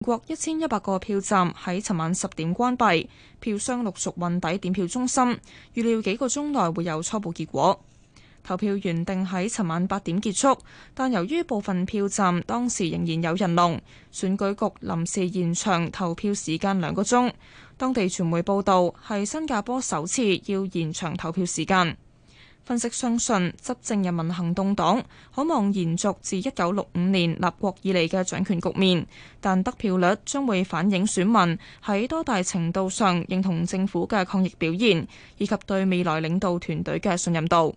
國1100個票站喺尋晚10點關閉，票箱陸續運抵點票中心，預料幾個鐘內會有初步結果。投票原定喺尋晚8點結束，但由於部分票站當時仍然有人龍，選舉局臨時延長投票時間2個鐘。當地傳媒報道係新加坡首次要延長投票時間。分析相信執政人民行動黨可望延續自1965年立國以嚟嘅掌權局面，但得票率將會反映選民喺多大程度上認同政府嘅抗疫表現，以及對未來領導團隊嘅信任度。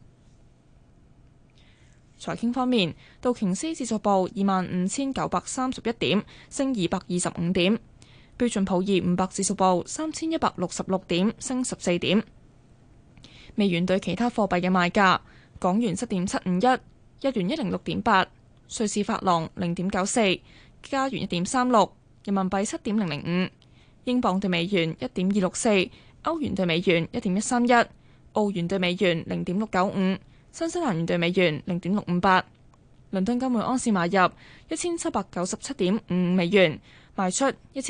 財經方面，道瓊斯指數報25,931點，升225點；標準普爾500指數報3,166點，升14點。美元對其他貨幣嘅賣價：港元7.751，日元106.8，瑞士法郎0.94，加元1.36，人民幣7.005，英鎊對美元1.264，歐元對美元1.131，澳元對美元0.695。新西蘭元對美元0.658，倫敦金每盎司買入1797.55美元，賣出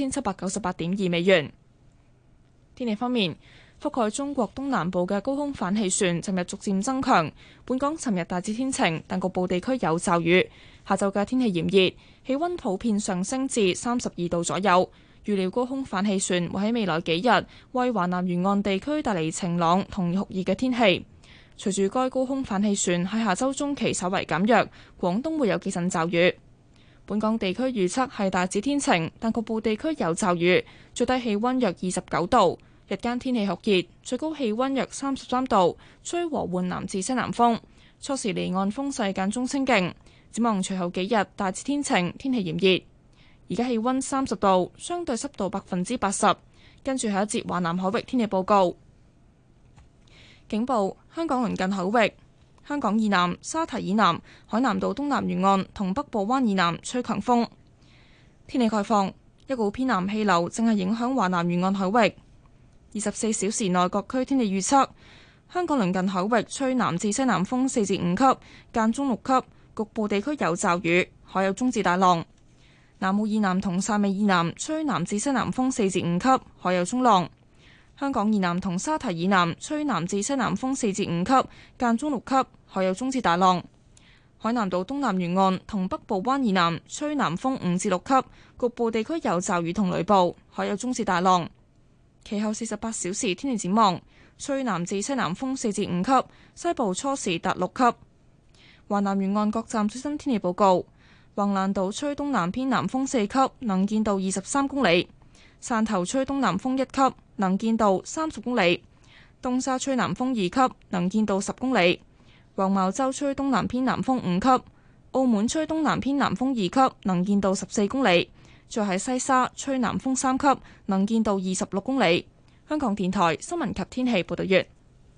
1798.2美元。天氣方面，覆蓋中國東南部嘅高空反氣旋尋日逐漸增強，本港尋日大致天晴，但局部地區有驟雨。下晝嘅天氣炎熱，氣溫普遍上升至32度左右。預料高空反氣旋會喺未來幾日為華南沿岸地區帶嚟晴朗同酷熱嘅天氣。隨住該高空反氣旋喺下週中期稍為減弱，廣東會有幾陣驟雨。本港地區預測係大致天晴，但局部地區有驟雨，最低氣溫約29度，日間天氣酷熱，最高氣溫約33度，吹和緩南至西南風，初時離岸風勢間中清勁。展望隨後幾日大致天晴，天氣炎熱。而家氣溫30度，相對濕度80%。跟住下一節華南海域天氣報告。警報：香港鄰近海域、香港以南、沙堤以南、海南島東南沿岸同北部灣以南吹強風。天氣概況：一股偏南氣流正係影響華南沿岸海域。24小時內各區天氣預測：香港鄰近海域吹南至西南風4至5級，間中6級，局部地區有驟雨，海有中至大浪。南澳以南同汕尾以南吹南至西南風4至5級，海有中浪。香港以南同沙堤以南吹南至西南風4至5級，間中6級，海有中至大浪。海南島東南沿岸同北部灣以南吹南風5至6級，局部地區有驟雨同雷暴，海有中至大浪。其後48小時天氣展望：吹南至西南風4至5級，西部初時達6級。華南沿岸各站最新天氣報告：橫瀾島吹東南偏南風4級，能見度23公里；汕頭吹東南風1級，能見度30公里；東沙吹南風2級，能見度10公里；黃茅洲吹東南偏南風5級；澳門吹東南偏南風2級，能見度14公里；再喺西沙吹南風3級，能見度26公里。香港電台新聞及天氣報道完。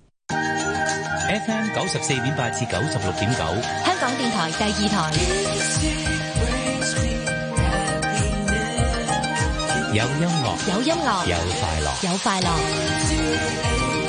FM 94.8至96.9， 香港電台第2台。 有音樂， 有音樂， 有快樂， 有快樂。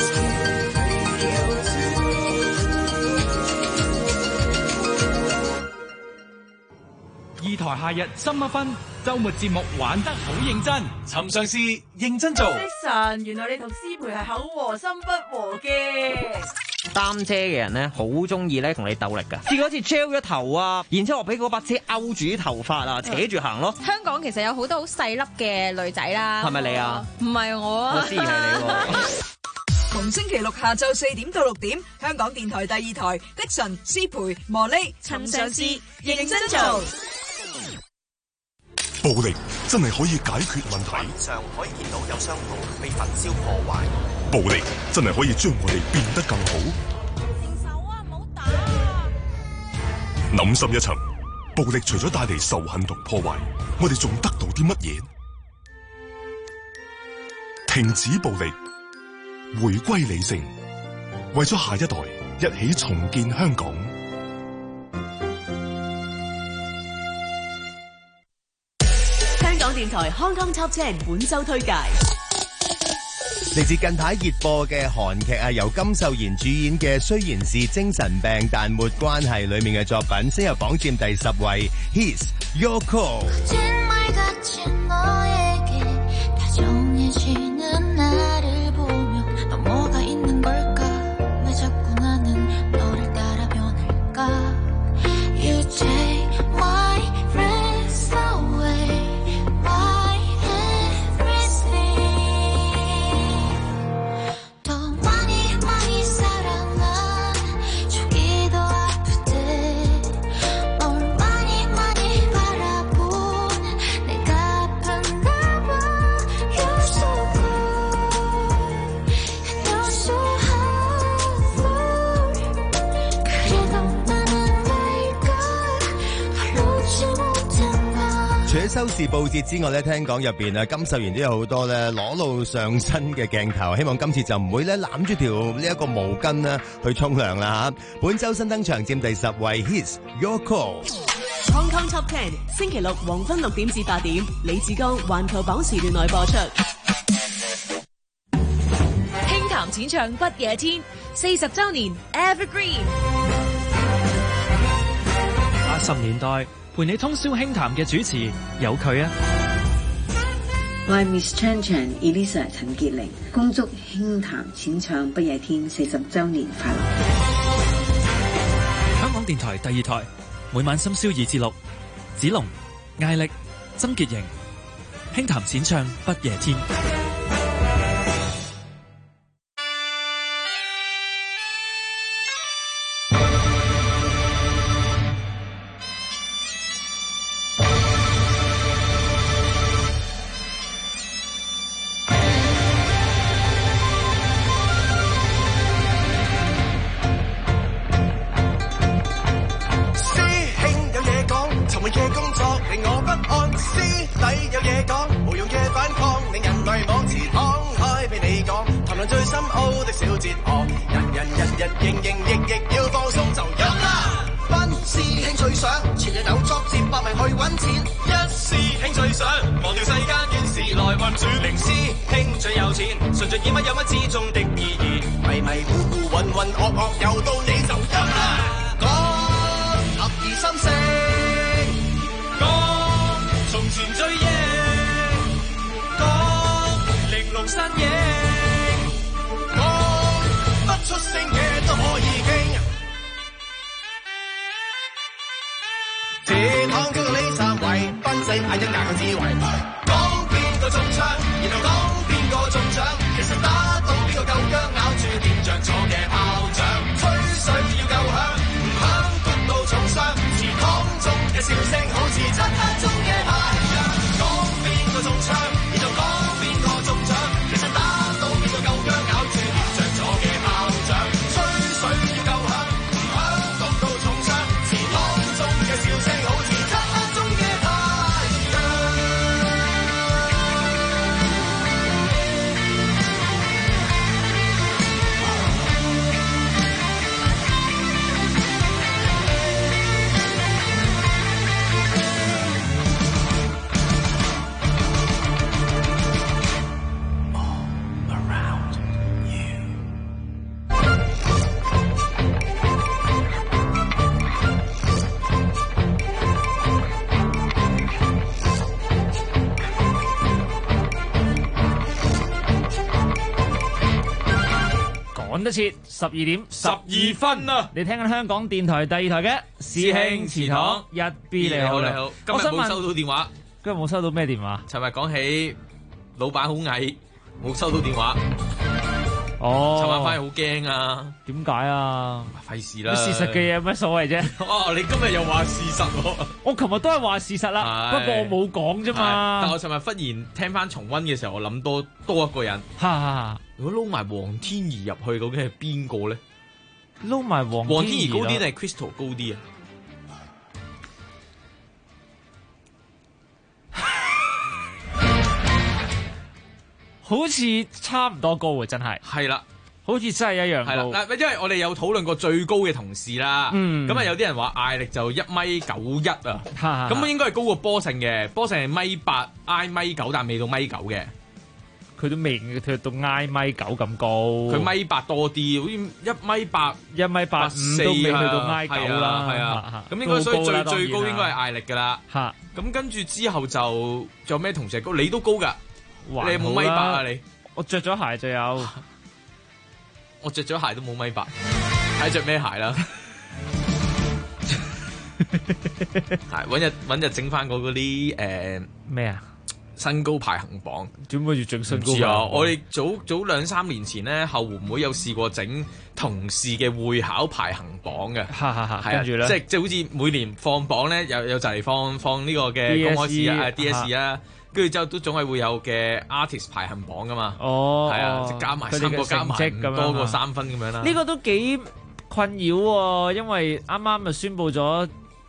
二台夏日深一分，周末節目玩得好認真， 尋常事認真做。 神，原來你同師培係口和心不和嘅。 擔遮嘅人咧，好中意咧同你鬥力噶。試過一次 gel 咗頭啊，然之後我俾嗰把遮勾住啲頭髮啊，扯住行咯。 香港其實有好多好細粒嘅女仔啦。 係咪你啊？ 唔係我啊。 我知係你喎。 逢星期六下晝4點到6點，香港電台第2台的神師培磨礪尋常事認真做。 暴力真係可以解決問題。 上可以見到有商鋪被焚燒破壞。 暴力真係可以將我哋變得更好。 停手啊！唔好打啊！ 諗深一層，暴力除咗帶嚟仇恨同破壞，我哋仲得到啲乜嘢？停止暴力，回歸理性，為咗下一代，一起重建香港。 電台康康 Top 10本周推介， 嚟自近排熱播嘅韓劇啊，由金秀賢主演嘅《雖然是精神病但沒關係》裏面嘅作品，先入榜佔第10位。He's Your Call。 時報節之外咧，聽講入邊啊，金秀賢都有好多咧裸露上身嘅鏡頭，希望今次就唔會咧攬住條呢一個毛巾啦去沖涼啦嚇。本週新登場佔第10位 ，His Your Call。 Hong Kong Top 10，星期六黃昏6點至8點，李志剛環球榜時段內播出。 輕談淺唱不夜天40週年 Evergreen。 80年代陪你通宵輕談嘅主持有佢啊！ 我係 Miss Chan Chan Elisa 陳潔玲，恭祝輕談淺唱不夜天40週年快樂！ 香港電台第2台，每晚深宵2至6，子龍、艾力、曾潔瑩，輕談淺唱不夜天。得切12點12分啊！你聽緊香港電台第2台嘅師兄祠堂1B，你好， 你好。今日冇收到電話， 今日冇收到咩電話？ 尋日講起老闆好矮，冇收到電話。 哦， 尋晚翻嚟好驚啊！ 點解啊？ 費事啦！ 事實嘅嘢有乜所謂啫？ 哦，你今日又話事實喎？ 我琴日都係話事實啦，不過我冇講啫嘛。 但我尋日忽然聽翻重溫嘅時候，我諗多一個人。如果撈埋黃天怡入去，究竟係邊個咧？ 撈埋黃天怡高啲定係 Crystal 高啲啊？ 好似差唔多高喎，真係。 係啦， 好似真係一樣高。 係啦，因為我哋有討論過最高嘅同事啦。咁啊有啲人話艾力就1.91米啊，咁應該係高過波成嘅。波成係1.8米，挨1.9米，但未到1.9米嘅。 佢都未佢到挨1.9米咁高。 佢1.8米多啲，好似 1.85米都未去到挨9啦。 係啊，咁應該所以最高應該係艾力㗎啦。咁跟住之後就仲有咩同事高？你都高㗎。你有冇1.8米啊？你我着咗鞋就有， 我着咗鞋都冇1.8米，睇着咩鞋啦？係揾日整翻嗰啲咩啊？ 身高排行榜， 點解要整身高啊？ 我哋早2-3年前咧，後援會有試過整同事嘅會考排行榜嘅， 跟住咧， 即係好似每年放榜咧，有就嚟放呢個嘅公開試啊 DSE 啊。跟住之後都總係會有嘅 artist 排行榜噶嘛，係啊，即加埋3個加埋多過3分咁樣啦。 呢個都幾困擾喎，因為啱啱就宣布咗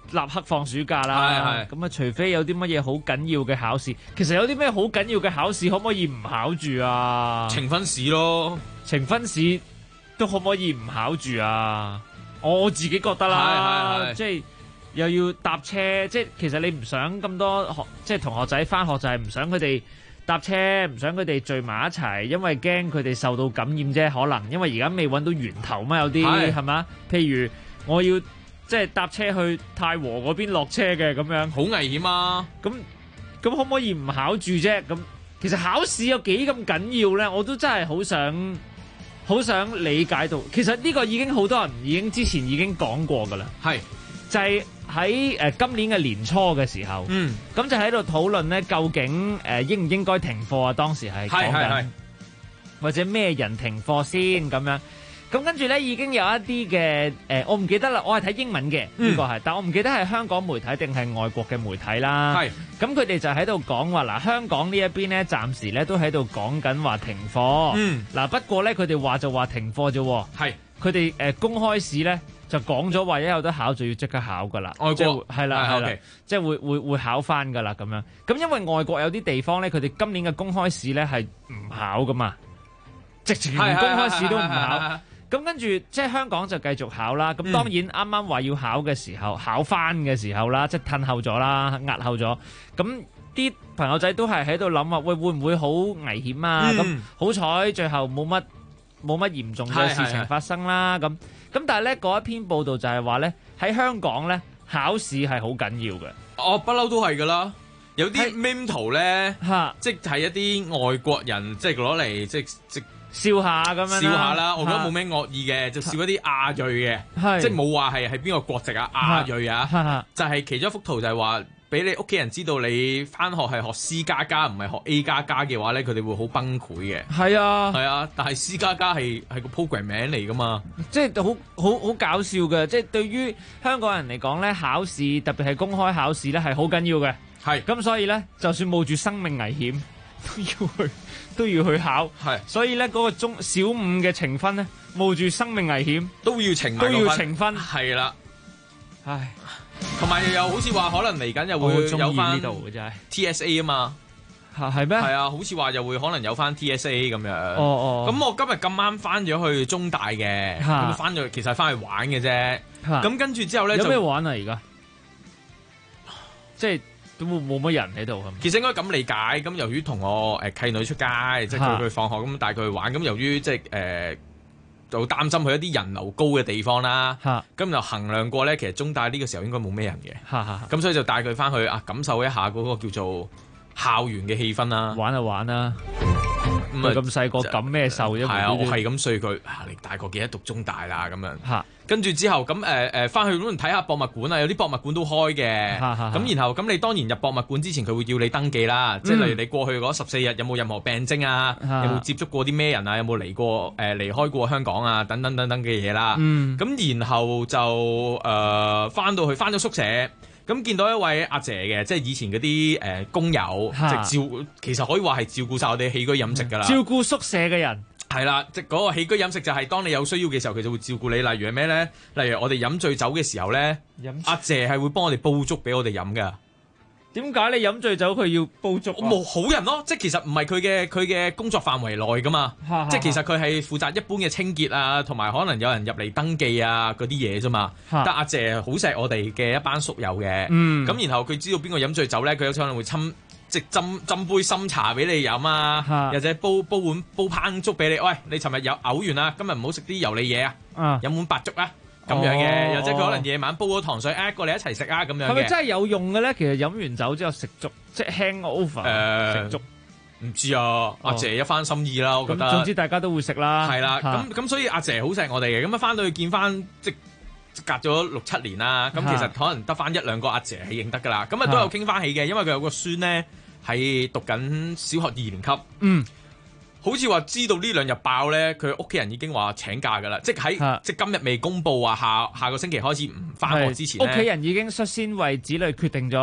立刻放暑假啦。咁啊，除非有啲乜嘢好緊要嘅考試，其實有啲咩好緊要嘅考試可唔可以唔考住啊？ 呈分試咯， 呈分試都可唔可以唔考住啊？我自己覺得啦，即係又要搭車，即係其實你唔想咁多即係同學仔返學就係唔想佢哋搭車，唔想佢哋聚埋一齊，因為驚佢哋受到感染啫。可能因為而家未揾到源頭嘛，有啲係嘛？譬如我要即係搭車去太和嗰邊落車嘅咁樣， 好危險啊！ 咁可唔可以唔考住啫？咁其實考試有幾咁緊要咧？我都真係好想理解到。其實呢個已經好多人之前已經講過㗎啦。 係就係喺今年嘅年初嘅時候，咁就喺度討論咧，究竟應唔應該停課啊？當時係講緊，或者咩人停課先咁樣。咁跟住咧已經有一啲嘅我唔記得啦，我係睇英文嘅呢個係，但我唔記得係香港媒體定係外國嘅媒體啦。咁佢哋就喺度講話嗱，香港呢一邊咧暫時咧都喺度講緊話停課。嗱不過咧佢哋話就話停課啫。佢哋公開試咧就講咗話一有得考就要即刻考噶啦。外國係啦，即係會考翻噶啦咁樣。咁因為外國有啲地方咧，佢哋今年嘅公開試咧係唔考噶嘛，直情連公開試都唔考。咁跟住即係香港就繼續考啦。咁當然啱啱話要考嘅時候，考翻嘅時候啦，即係褪後咗啦，押後咗。咁啲朋友仔都係喺度諗話，喂會唔會好危險啊？咁好彩最後冇乜嚴重嘅事情發生啦。咁但係咧嗰一篇報道就係話咧喺香港咧考試係好緊要嘅。 我不嬲都係㗎啦。有啲 meme 圖咧，即係一啲外國人即係攞嚟即笑下咁樣， 笑下啦，我覺得冇咩惡意嘅，就笑一啲亞裔嘅，即係冇話係邊個國籍啊，亞裔啊，就係其中一幅圖就係話俾你屋企人知道你返學係學 C++唔係學 A++ 嘅話咧，佢哋會好崩潰嘅。係啊，但係 C++係個 program 名嚟噶嘛， 即係好搞笑嘅。即係對於香港人嚟講咧，考試特別係公開考試咧係好緊要嘅。係咁，所以咧就算冒住生命危險都要去考，所以咧嗰個小五嘅呈分咧，冒住生命危險都要呈分， 係啦， 唉， 同埋又好似話可能嚟緊又會有翻呢度嘅真係 TSA 啊嘛， 係咩？係啊，好似話又會可能有翻 TSA 咁樣。 哦， 咁我今日咁啱翻咗去中大嘅，咁翻咗其實翻去玩嘅啫。咁跟住之後咧， 有咩玩啊？而家即係。都冇乜人喺度， 其實應該咁理解。咁由於同我契女出街，即係佢放學咁帶佢去玩。咁由於即係就擔心去一啲人流高嘅地方啦。咁就衡量過咧，其實中大呢個時候應該冇咩人嘅。咁所以就帶佢翻去感受一下嗰個叫做校園嘅氣氛啦。 玩就玩啦。佢咁細個感咩受啫？ 係啊，我係咁碎佢。你大個記得讀中大啦咁樣。跟住之後咁翻去咁睇下博物館啊，有啲博物館都開嘅。咁然後咁你當然入博物館之前佢會要你登記啦，即係例如你過去嗰14日有冇任何病徵啊，有冇接觸過啲咩人啊，有冇離開過香港啊，等等等等嘅嘢啦。咁然後就翻咗宿舍，咁見到一位阿姐嘅，即係以前嗰啲工友，其實可以話係照顧晒我哋起居飲食㗎啦。 照顧宿舍嘅人。 係啦，即係嗰個起居飲食就係當你有需要嘅時候，佢就會照顧你。例如係咩咧？例如我哋飲醉酒嘅時候咧，阿姐係會幫我哋煲粥俾我哋飲㗎。 點解你飲醉酒佢要煲粥？ 冇好人咯，即係其實唔係佢嘅工作範圍內㗎嘛。即係其實佢係負責一般嘅清潔啊，同埋可能有人入嚟登記啊嗰啲嘢啫嘛。但阿姐好錫我哋嘅一班宿友嘅。咁然後佢知道邊個飲醉酒咧，佢有可能會即斟杯深茶俾你飲啊，或者煲烹粥俾你。喂，你尋日有嘔完啦，今日唔好食啲油膩嘢啊，飲碗白粥啊，咁樣嘅。又或者佢可能夜晚煲咗糖水，過嚟一齊食啊，咁樣嘅。 係咪真係有用嘅咧？其實飲完酒之後食粥，即係 hangover 食粥。 唔知啊，阿姐一番心意啦，我覺得。 總之大家都會食啦。 係啦，咁所以阿姐好錫我哋嘅。咁翻到去見翻即隔咗6-7年啦，咁其實可能得翻1-2個阿姐係認得噶啦。咁都有傾翻起嘅，因為佢有個孫咧。係讀緊小學2年級，好似話知道呢2日爆咧，佢屋企人已經話請假噶啦，即係今日未公佈話下個星期開始唔翻學之前， 屋企人已經率先為子女決定咗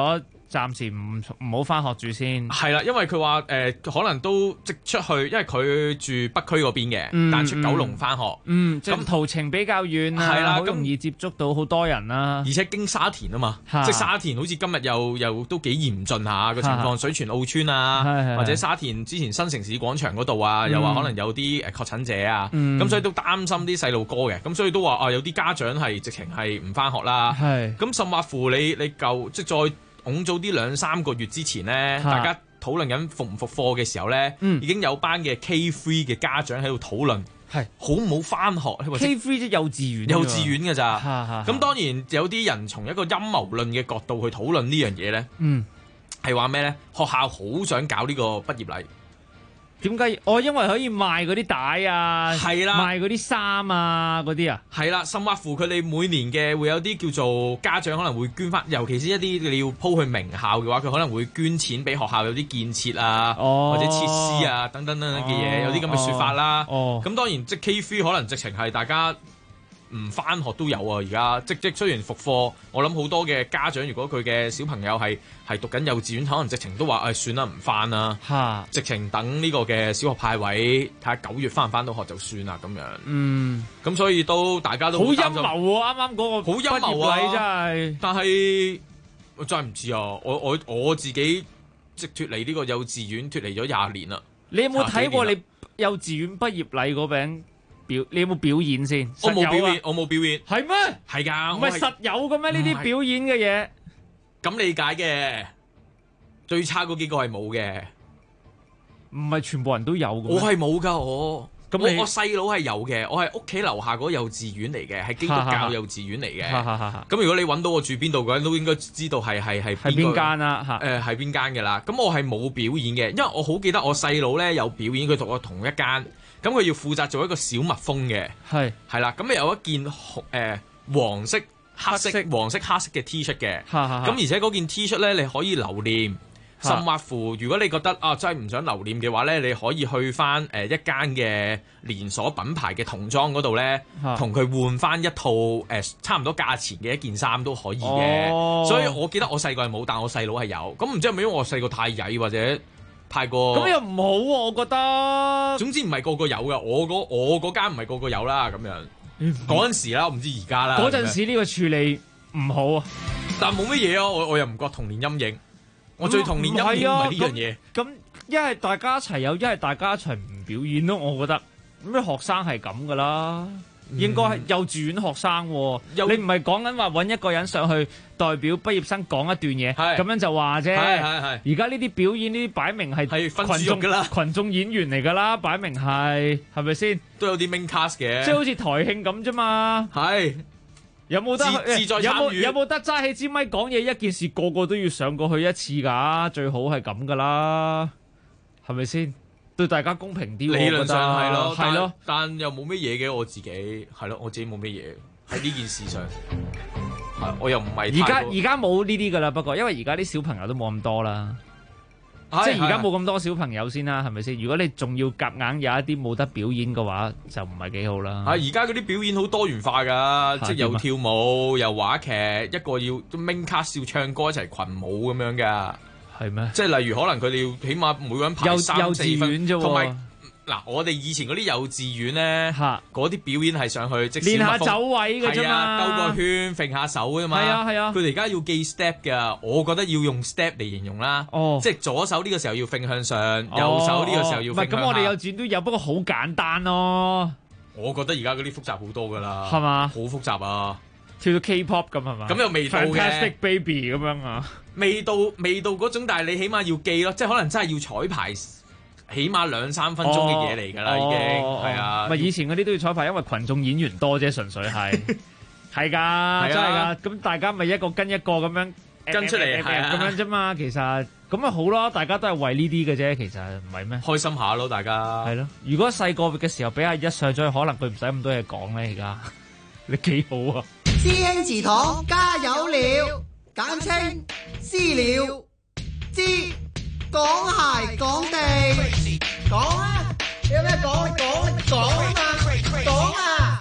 暫時唔好翻學住先。 係啦，因為佢話可能都即出去，因為佢住北區嗰邊嘅，但出九龍翻學。 即係途程比較遠啊， 係啦， 好容易接觸到好多人啦。 而且經沙田啊嘛，即係沙田好似今日又都幾嚴峻下個情況，水泉澳村啊，或者沙田之前新城市廣場嗰度啊，又話可能有啲確診者啊，咁所以都擔心啲細路哥嘅，咁所以都話有啲家長係直情係唔翻學啦。咁甚或乎你舊即係再拱早啲2-3個月之前咧，大家討論緊復唔復課嘅時候咧，已經有班嘅 K3 嘅家長喺度討論，好唔好翻學 ？K3 即係幼稚園㗎咋？咁當然有啲人從一個陰謀論嘅角度去討論呢樣嘢咧，係話咩咧？學校好想搞呢個畢業禮。 點解？因為可以賣嗰啲帶啊， 係啦， 賣嗰啲衫啊，嗰啲啊， 係啦，甚或乎佢哋每年嘅會有啲叫做家長可能會捐翻，尤其是一啲你要鋪去名校嘅話，佢可能會捐錢俾學校有啲建設啊，或者設施啊等等嘅嘢，有啲咁嘅説法啦。咁當然即 K3 可能直情係大家唔翻學都有啊！而家即雖然復課，我諗好多嘅家長，如果佢嘅小朋友係讀緊幼稚園，可能直情都話算啦，唔翻啦，直情等呢個嘅小學派位，睇下9月翻唔翻到學就算啦咁樣。咁所以都大家都好陰謀喎！啱啱嗰個好陰謀啊！ 真係， 但係我真係唔知啊！我自己即脫離呢個幼稚園脫離咗20年啦。 你有冇睇過你幼稚園畢業禮嗰餅？你有冇表演先？ 我冇表演，我冇表演。 係咩？ 係㗎， 唔係實有嘅咩？呢啲表演嘅嘢咁理解嘅。最差嗰幾個係冇嘅， 唔係全部人都有嘅。 我係冇㗎，我細佬係有嘅。我係屋企樓下嗰個幼稚園嚟嘅，係基督教幼稚園嚟嘅。咁如果你揾到我住邊度嘅人，都應該知道係邊間啦。 係邊間嘅啦。咁我係冇表演嘅，因為我好記得我細佬咧有表演，佢同我同一間。咁佢要負責做一個小蜜蜂嘅，係啦。咁有一件黃色黑色嘅 T 恤嘅，咁而且嗰件 T 恤咧你可以留念，甚或乎如果你覺得真係唔想留念嘅話咧，你可以去翻一間嘅連鎖品牌嘅童裝嗰度咧，同佢換翻一套差唔多價錢嘅一件衫都可以嘅。所以我記得我細個係冇，但我細佬係有。咁唔知係咪因為我細個太曳或者？太過咁又唔好喎，我覺得。 總之唔係個個有嘅，我嗰間唔係個個有啦，咁樣。嗰陣時啦，我唔知而家啦。 嗰陣時呢個處理唔好啊， 但冇乜嘢啊，我又唔覺童年陰影。我最童年陰影唔係呢樣嘢。 咁一係大家一齊有，一係大家一齊唔表演咯。我覺得咩學生係咁噶啦。應該係幼稚園學生，你唔係講緊話揾一個人上去代表畢業生講一段嘢，咁樣就話啫。而家呢啲表演呢啲擺明係群眾演員嚟㗎啦，擺明係咪先？ 都有啲 main cast 嘅， 即係好似台慶咁啫嘛。有冇得自在參與？ 有冇得揸起支咪講嘢？一件事個個都要上過去一次㗎，最好係咁㗎啦，係咪先？對大家公平啲， 理論上係咯，但又冇乜嘢嘅。我自己係咯，我自己冇乜嘢喺呢件事上，我又唔係。 而家冇呢啲噶啦，不過因為而家啲小朋友都冇咁多啦，即係而家冇咁多小朋友先啦，係咪先？如果你仲要夾硬有一啲冇得表演嘅話，就唔係幾好啦。 而家嗰啲表演好多元化㗎，即係又跳舞又話劇，一個要 main cast 要唱歌一齊群舞咁樣㗎。 係咩？ 即係例如可能佢哋要起碼每個人排3-4分， 同埋嗱我哋以前嗰啲幼稚園咧，嗰啲表演係上去即練下走位嘅啫嘛， 兜個圈揈下手㗎嘛。 係啊。 佢哋而家要記 step 㗎，我覺得要用 step 嚟形容啦。即係左手呢個時候要揈向上，右手呢個時候要揈向下。 咁我哋幼稚園都有，不過好簡單咯。 我覺得而家嗰啲複雜好多㗎啦， 係嘛？ 好複雜啊！ 跳到 K-pop 咁係嘛？ 咁又未到嘅 Fantastic Baby 咁樣啊？ 未到嗰種，但係你起碼要記咯，即係可能真係要彩排，起碼2-3分鐘嘅嘢嚟㗎啦，已經係啊。 咪以前嗰啲都要彩排，因為群眾演員多啫，純粹係係㗎，真係㗎。咁大家咪一個跟一個咁樣跟出嚟，係咁樣啫嘛。其實咁咪好咯，大家都係為呢啲嘅啫。其實唔係咩？ 開心下咯，大家係咯。如果細個嘅時候俾阿一上咗去，可能佢唔使咁多嘢講咧。而家你幾好啊！ 師兄祠堂加油了，簡稱私了，知講鞋講地，講啊！你有咩講？講啊嘛，講啊！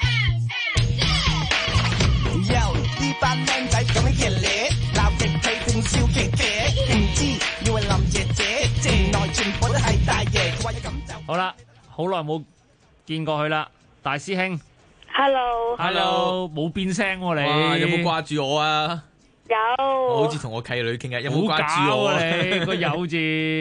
呢班靚仔咁熱烈，鬧極氣正笑騎騎， 好啦，好耐冇見過佢啦，大師兄。 Hello， 冇變聲喎你。 哇，有冇掛住我啊？ 有。 我好似同我契女傾偈，有冇掛住我啊？你個有字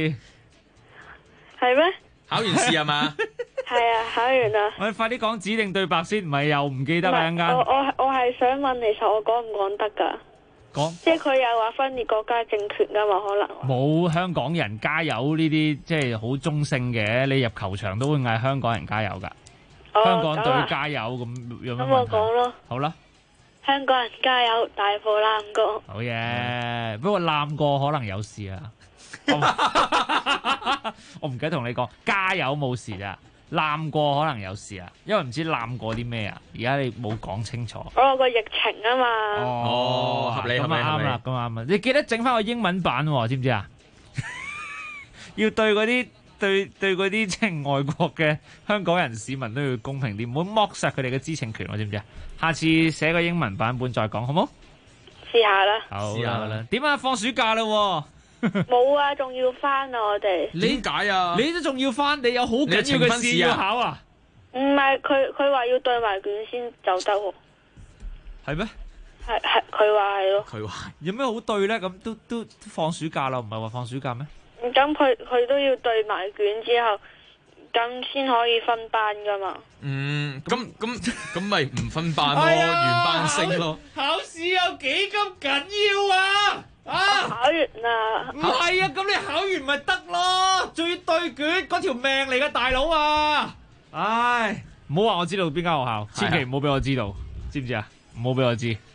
係咩？ 考完試係嘛？ 係啊，考完啦。 我哋快啲講指定對白先，唔係又唔記得啦陣間。 我係想問，其實我講唔講得㗎？ 講。 即係佢有話分裂國家政權㗎嘛？可能。 冇香港人加油呢啲，即係好中性嘅。你入球場都會嗌香港人加油㗎。香港隊加油咁有咩問題？咁我講咯。 好啦。 香港人加油，大步攬過。 好嘢，不過攬過可能有事啊。我唔記得同你講，加油冇事咋，攬過可能有事啊，因為唔知攬過啲咩啊。而家你冇講清楚。 個疫情啊嘛。 哦，合理咁啱啦，咁啱啦。你記得整翻個英文版喎，知唔知啊？要對嗰啲。對嗰啲即係外國嘅香港人市民都要公平啲，唔好剝削佢哋嘅知情權，我知唔知啊？下次寫個英文版本再講，好冇？ 試下啦。 好啦，點啊？放暑假啦？ 冇啊，仲要翻啊！我哋點解啊？ 你都仲要翻？你有好緊要嘅試要考啊？ 唔係，佢話要對埋卷先就得喎。 係咩？ 係，佢話係咯。 佢話有咩好對咧？咁都放暑假啦，唔係話放暑假咩？ 咁佢都要對埋卷之後，咁先可以分班噶嘛？ 咁咪唔分班咯，原班升咯。 考試有幾咁緊要啊？ 考完啦。 唔係啊，咁你考完咪得咯？仲要對卷，嗰條命嚟嘅大佬啊！唉，唔好話我知道邊間學校，千祈唔好俾我知道，知唔知啊？唔好俾我知。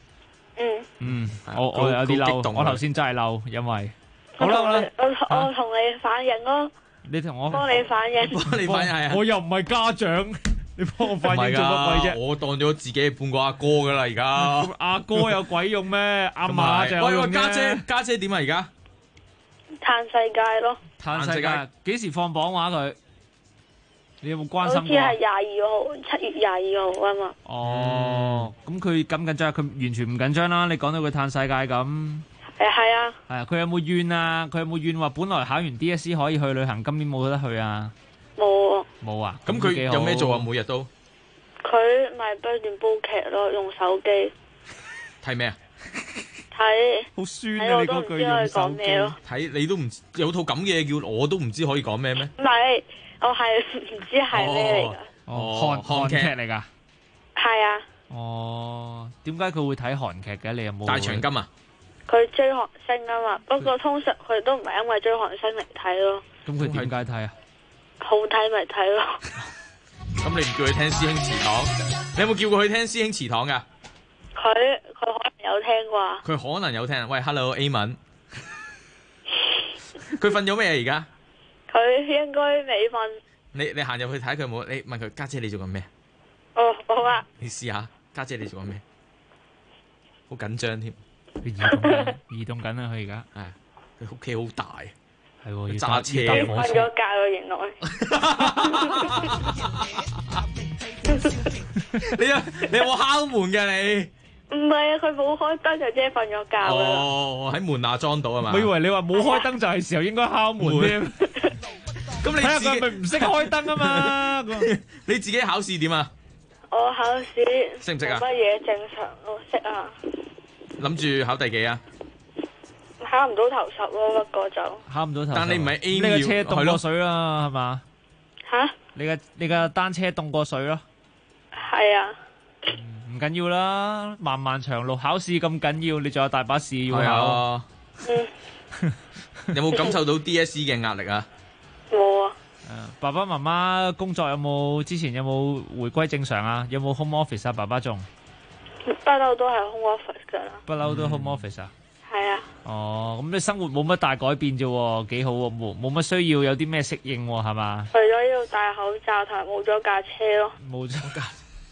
我有啲嬲，我頭先真係嬲，因為。好啦， 我同你反映咯。 你同我幫你反映， 係啊！ 我又唔係家長，你幫我反映做乜鬼啫？ 我當咗自己半個阿哥噶啦，而家阿哥有鬼用咩？阿嫲就有用啫。 家姐點啊？而家嘆世界咯。 嘆世界幾時放榜話佢？你有冇關心過？ 好似係7月22號啊嘛。 哦，咁佢緊唔緊張？佢完全唔緊張啦。你講到佢嘆世界咁。 係啊。 係啊，佢有冇怨啊？佢有冇怨話本來考完 DSE 可以去旅行，今年冇得去啊？ 冇。 冇啊？ 咁佢有咩做啊？每日都。 佢咪不斷煲劇咯，用手機。 睇咩啊？ 睇。 好酸啊！你嗰句用手機。 睇你都唔有套咁嘅嘢叫我都唔知可以講咩咩？ 唔係，我係唔知係咩嚟噶。 韓劇嚟噶。 係啊。 哦，點解佢會睇韓劇嘅？你有冇？ 大長今啊？ 佢追韓星啊嘛，不過通常佢都唔係因為追韓星嚟睇咯。 咁佢點解睇啊？ 好睇咪睇咯。 咁你唔叫佢聽師兄祠堂？你有冇叫過佢聽師兄祠堂噶？ 佢可能有聽啩。 佢可能有聽。喂 ，Hello A 文。佢瞓咗未啊？而家？ 佢應該未瞓。 你行入去睇佢冇？你問佢家姐你做緊咩？ 哦，好啊。 你試下家姐你做緊咩？好緊張添。 移動緊啊！佢而家係佢屋企好大， 係喎，要揸車。 瞓咗覺啊！原來。 你有冇敲門嘅你？ 唔係啊，佢冇開燈就即係瞓咗覺啦。 哦，喺門罅裝到啊嘛。 我以為你話冇開燈就係時候應該敲門添。 咁你睇下佢係咪唔識開燈啊嘛？你自己考試點啊？ 我考試識唔識啊？ 乜嘢正常咯？識啊。 諗住考第幾啊？ 考唔到頭10咯，不過就考唔到頭10。 但你唔係 A 你嘅車凍過水啦，係嘛？ 吓？ 你嘅單車凍過水咯。 係啊。 唔緊要啦，漫漫長路，考試咁緊要，你仲有大把事要考。 有冇感受到 DSE 嘅壓力啊？ 冇啊。 爸爸媽媽工作之前有冇回歸正常啊？有冇 home office 啊？爸爸仲？ 不嬲都係 home office 噶啦。 不嬲都 home office 啊？ 係啊。 哦，咁你生活冇乜大改變啫，幾好喎，冇乜需要有啲咩適應係嘛？ 除咗要戴口罩同埋冇咗架車咯。 冇咗架。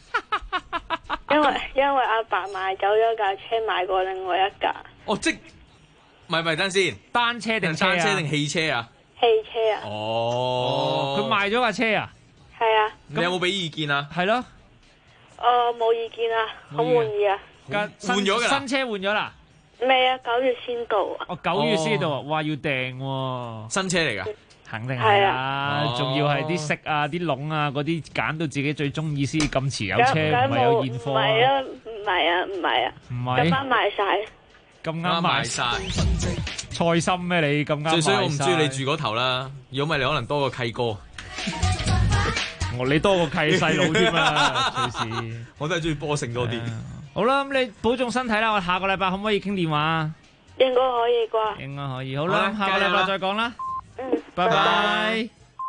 因為阿爸賣走咗架車，買過另外一架。 哦，即唔係等先， 單車定車啊？ 單車定汽車啊？ 汽車啊。 哦。 佢賣咗架車啊？ 係啊。 你有冇俾意見啊？ 係咯。 冇意見啊，好滿意啊。 換咗噶啦。 新車換咗啦。 未啊，9月先到啊。 哦，9月先到啊，哇，要訂喎。 新車嚟噶。 肯定係啦，仲要係啲色啊、啲籠啊嗰啲揀到自己最中意先咁遲有車，唔係有現貨。 唔係啊，唔係啊，咁啱賣晒。 咁啱賣晒。菜心咩你咁啱賣晒？ 最衰我唔中意你住嗰頭啦，如果唔係你可能多個契哥。 你多個契細佬添啊，隨時。 我都係中意波性多啲。 好啦，咁你保重身體啦，我下個禮拜可唔可以傾電話？ 應該可以啩？ 應該可以。好啦，下個禮拜再講啦。拜拜。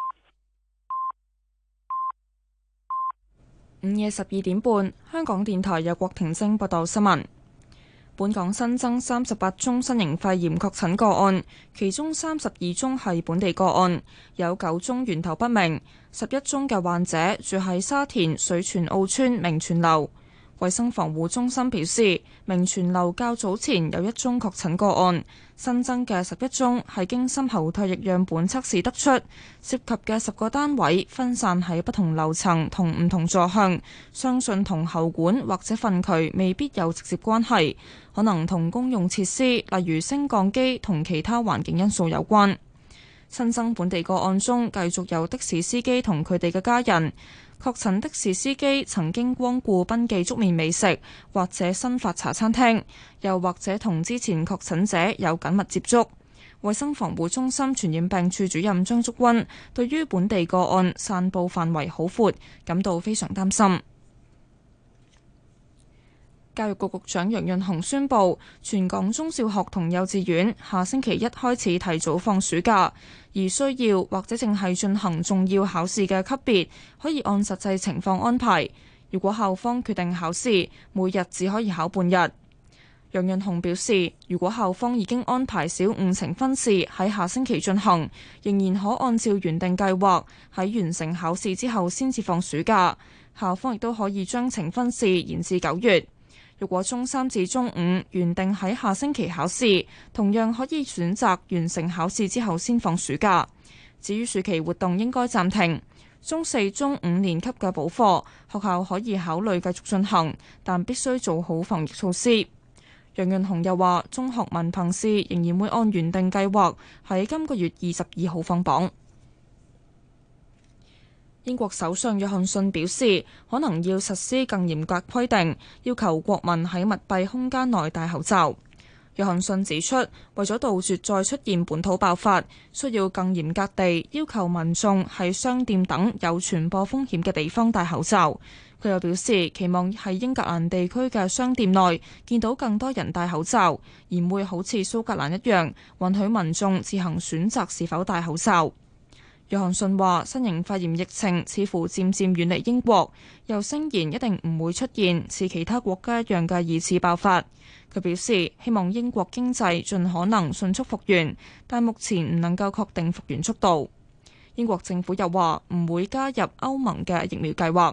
午夜12點半，香港電台有郭婷晶報道新聞。本港新增38宗新型肺炎確診個案，其中32宗係本地個案，有9宗源頭不明，11宗嘅患者住喺沙田水泉澳村明泉樓。衛生防護中心表示，明泉樓較早前有1宗確診個案，新增嘅11宗係經深喉唾液樣本測試得出，涉及嘅10個單位分散喺不同樓層同唔同座向，相信同喉管或者糞渠未必有直接關係，可能同公用設施例如升降機同其他環境因素有關。新增本地個案中，繼續有的士司機同佢哋嘅家人。確診的士司機曾經光顧賓記粥麵美食或者新發茶餐廳，又或者同之前確診者有緊密接觸。衛生防護中心傳染病處主任張竹君對於本地個案散佈範圍好闊感到非常擔心。教育局局長楊潤雄宣布，全港中小學同幼稚園下星期一開始提早放暑假，而需要或者正係進行重要考試嘅級別，可以按實際情況安排。如果校方決定考試，每日只可以考半日。楊潤雄表示，如果校方已經安排小5呈分試喺下星期進行，仍然可按照原定計劃喺完成考試之後先至放暑假。校方亦都可以將呈分試延至9月。如果中3至中5原定喺下星期考試，同樣可以選擇完成考試之後先放暑假。至於暑期活動應該暫停，中4、中5年級嘅補課，學校可以考慮繼續進行，但必須做好防疫措施。楊潤雄又話，中學文憑試仍然會按原定計劃喺今個月22號放榜。英國首相約翰遜表示，可能要實施更嚴格規定，要求國民喺密閉空間內戴口罩。約翰遜指出，為咗杜絕再出現本土爆發，需要更嚴格地要求民眾喺商店等有傳播風險嘅地方戴口罩。佢又表示，期望喺英格蘭地區嘅商店內見到更多人戴口罩，而唔會好似蘇格蘭一樣，允許民眾自行選擇是否戴口罩。約翰遜話：新型肺炎疫情似乎漸漸遠離英國，又聲言一定唔會出現似其他國家一樣嘅2次爆發。佢表示希望英國經濟盡可能迅速復原，但目前唔能夠確定復原速度。英國政府又話唔會加入歐盟嘅疫苗計劃。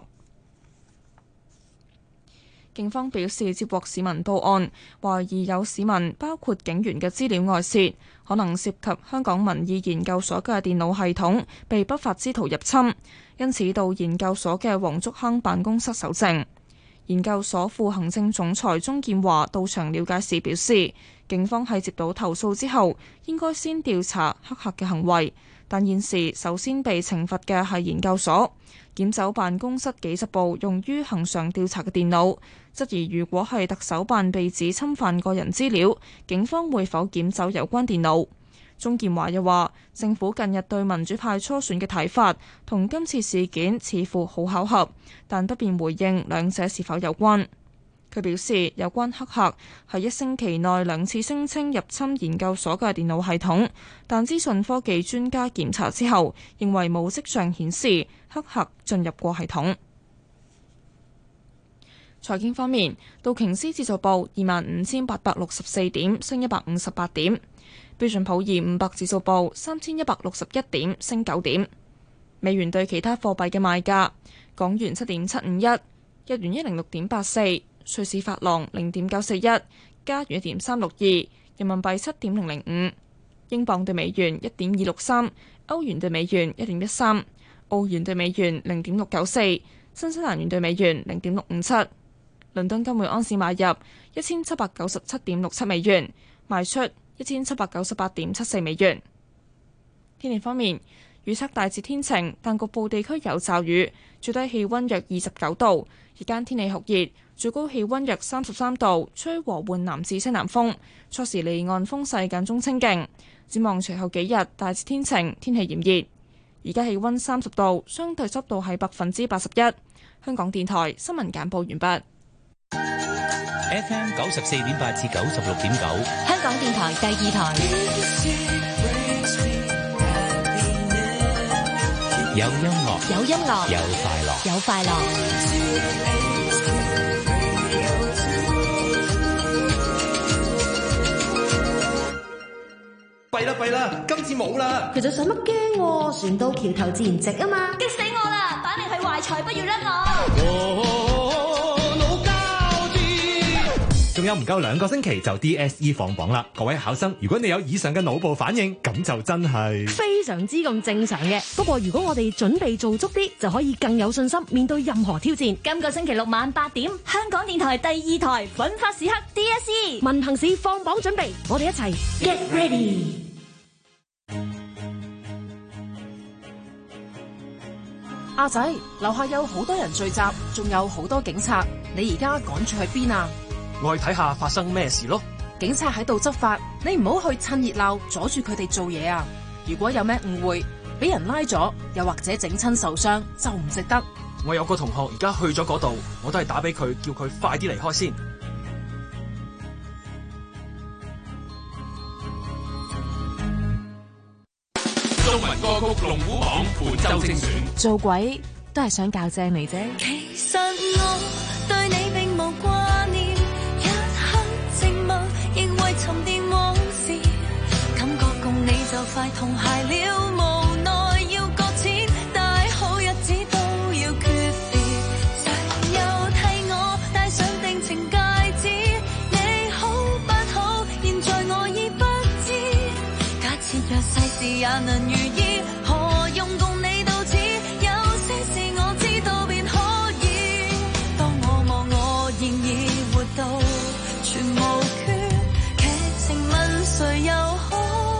警方表示接獲市民報案，懷疑有市民包括警員嘅資料外泄，可能涉及香港民意研究所嘅電腦系統被不法之徒入侵，因此到研究所嘅黃竹坑辦公室搜證。研究所副行政總裁鍾建華到場了解時表示，警方喺接到投訴之後，應該先調查黑客嘅行為，但現時首先被懲罰嘅係研究所，檢走辦公室幾十部用於恆常調查嘅電腦，質疑如果係特首辦被指侵犯個人資料，警方會否檢走有關電腦？鍾建華又話，政府近日對民主派初選嘅睇法同今次事件似乎好巧合，但不便回應兩者是否有關。佢表示，有關黑客喺1星期內2次聲稱入侵研究所嘅電腦系統，但資訊科技專家檢查之後，認為冇跡象顯示黑客進入過系統。財經方面，道瓊斯指數報25,864點，升158點；標準普爾500指數報3,161點，升9點。美元對其他貨幣嘅賣價：港元7.751，日元106.84，瑞士法郎0.941，加元1.362，人民幣7.005，英鎊對美元1.263，歐元對美元1.13，澳元對美元0.694，新西蘭元對美元0.657。倫敦金每盎司買入1797.67美元，賣出1798.74美元。 天氣方面，預測大致天晴，但局部地區有驟雨，最低氣溫約29度，日間天氣酷熱，最高氣溫約33度，吹和緩南至西南風，初時離岸風勢間中清勁。展望隨後幾日大致天晴，天氣炎熱。而家氣溫30度，相對濕度係81%。香港電台新聞簡報完畢。 FM 94.8至96.9， 香港電台第二台。 有音樂， 有音樂， 有快樂， 有快樂。 弊啦，今次冇啦。 其實使乜驚？船到橋頭自然直啊嘛！ 激死我啦！擺明係懷才不遇啦我。 老交啲，仲有唔夠2個星期就 DSE 放榜啦！各位考生，如果你有以上嘅腦部反應，咁就真係非常之咁正常嘅。不過如果我哋準備做足啲，就可以更有信心面對任何挑戰。 今個星期六晚8點，香港電台第2台奮發時刻 DSE 文憑試放榜準備，我哋一齊 get ready。 阿仔，樓下有好多人聚集，仲有好多警察，你而家趕住去邊啊？ 我去睇下發生咩事咯。 警察喺度執法，你唔好去趁熱鬧阻住佢哋做嘢啊！如果有咩誤會，俾人拉咗，又或者整親受傷，就唔值得。 我有個同學而家去咗嗰度，我都係打俾佢，叫佢快啲離開先。 中文歌曲龍虎榜本周精選， 做鬼都係想教正你啫。 其實我對你並無掛念，一刻靜默亦為沉澱往事，感覺共你就快同偕了，無奈要擱淺，大好日子都要訣別，誰又替我戴上定情戒指？你好不好？現在我已不知，假設若世事也能如意，何用共你到此？有些事我知道便可以。當我望我現已活到全無缺，劇情問誰又可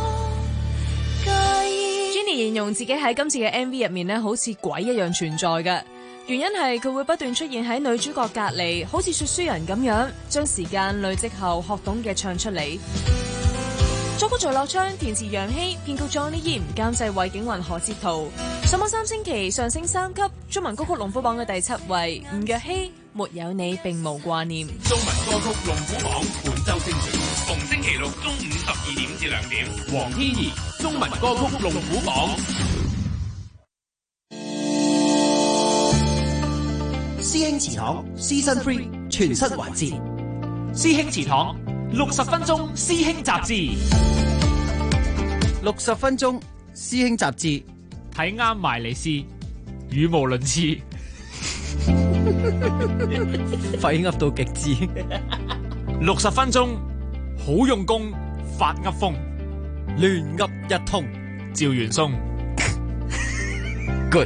介意？ Jenny 形容自己喺今次嘅 MV 入面咧，好似鬼一樣存在嘅。原因係佢會不斷出現喺女主角隔離，好似說書人咁樣，將時間累積後學懂嘅唱出嚟。作曲徐樂昌，填詞楊希，編曲 Johnny Yim，監製魏景雲、何哲圖。上榜3星期，上升3級，中文歌曲龍虎榜嘅第7位，吳若希，沒有你並無掛念。 中文歌曲龍虎榜本周精選，逢星期六中午12點至2點，黃天怡中文歌曲龍虎榜。 師兄祠堂 Season 3全新環節， 師兄祠堂60分鐘師兄雜誌 ，60分鐘師兄雜誌， 睇啱埋你試，語無倫次， 廢噏到極致。 60分鐘好用功，發噏風， 亂噏一通， 趙元松。 Good。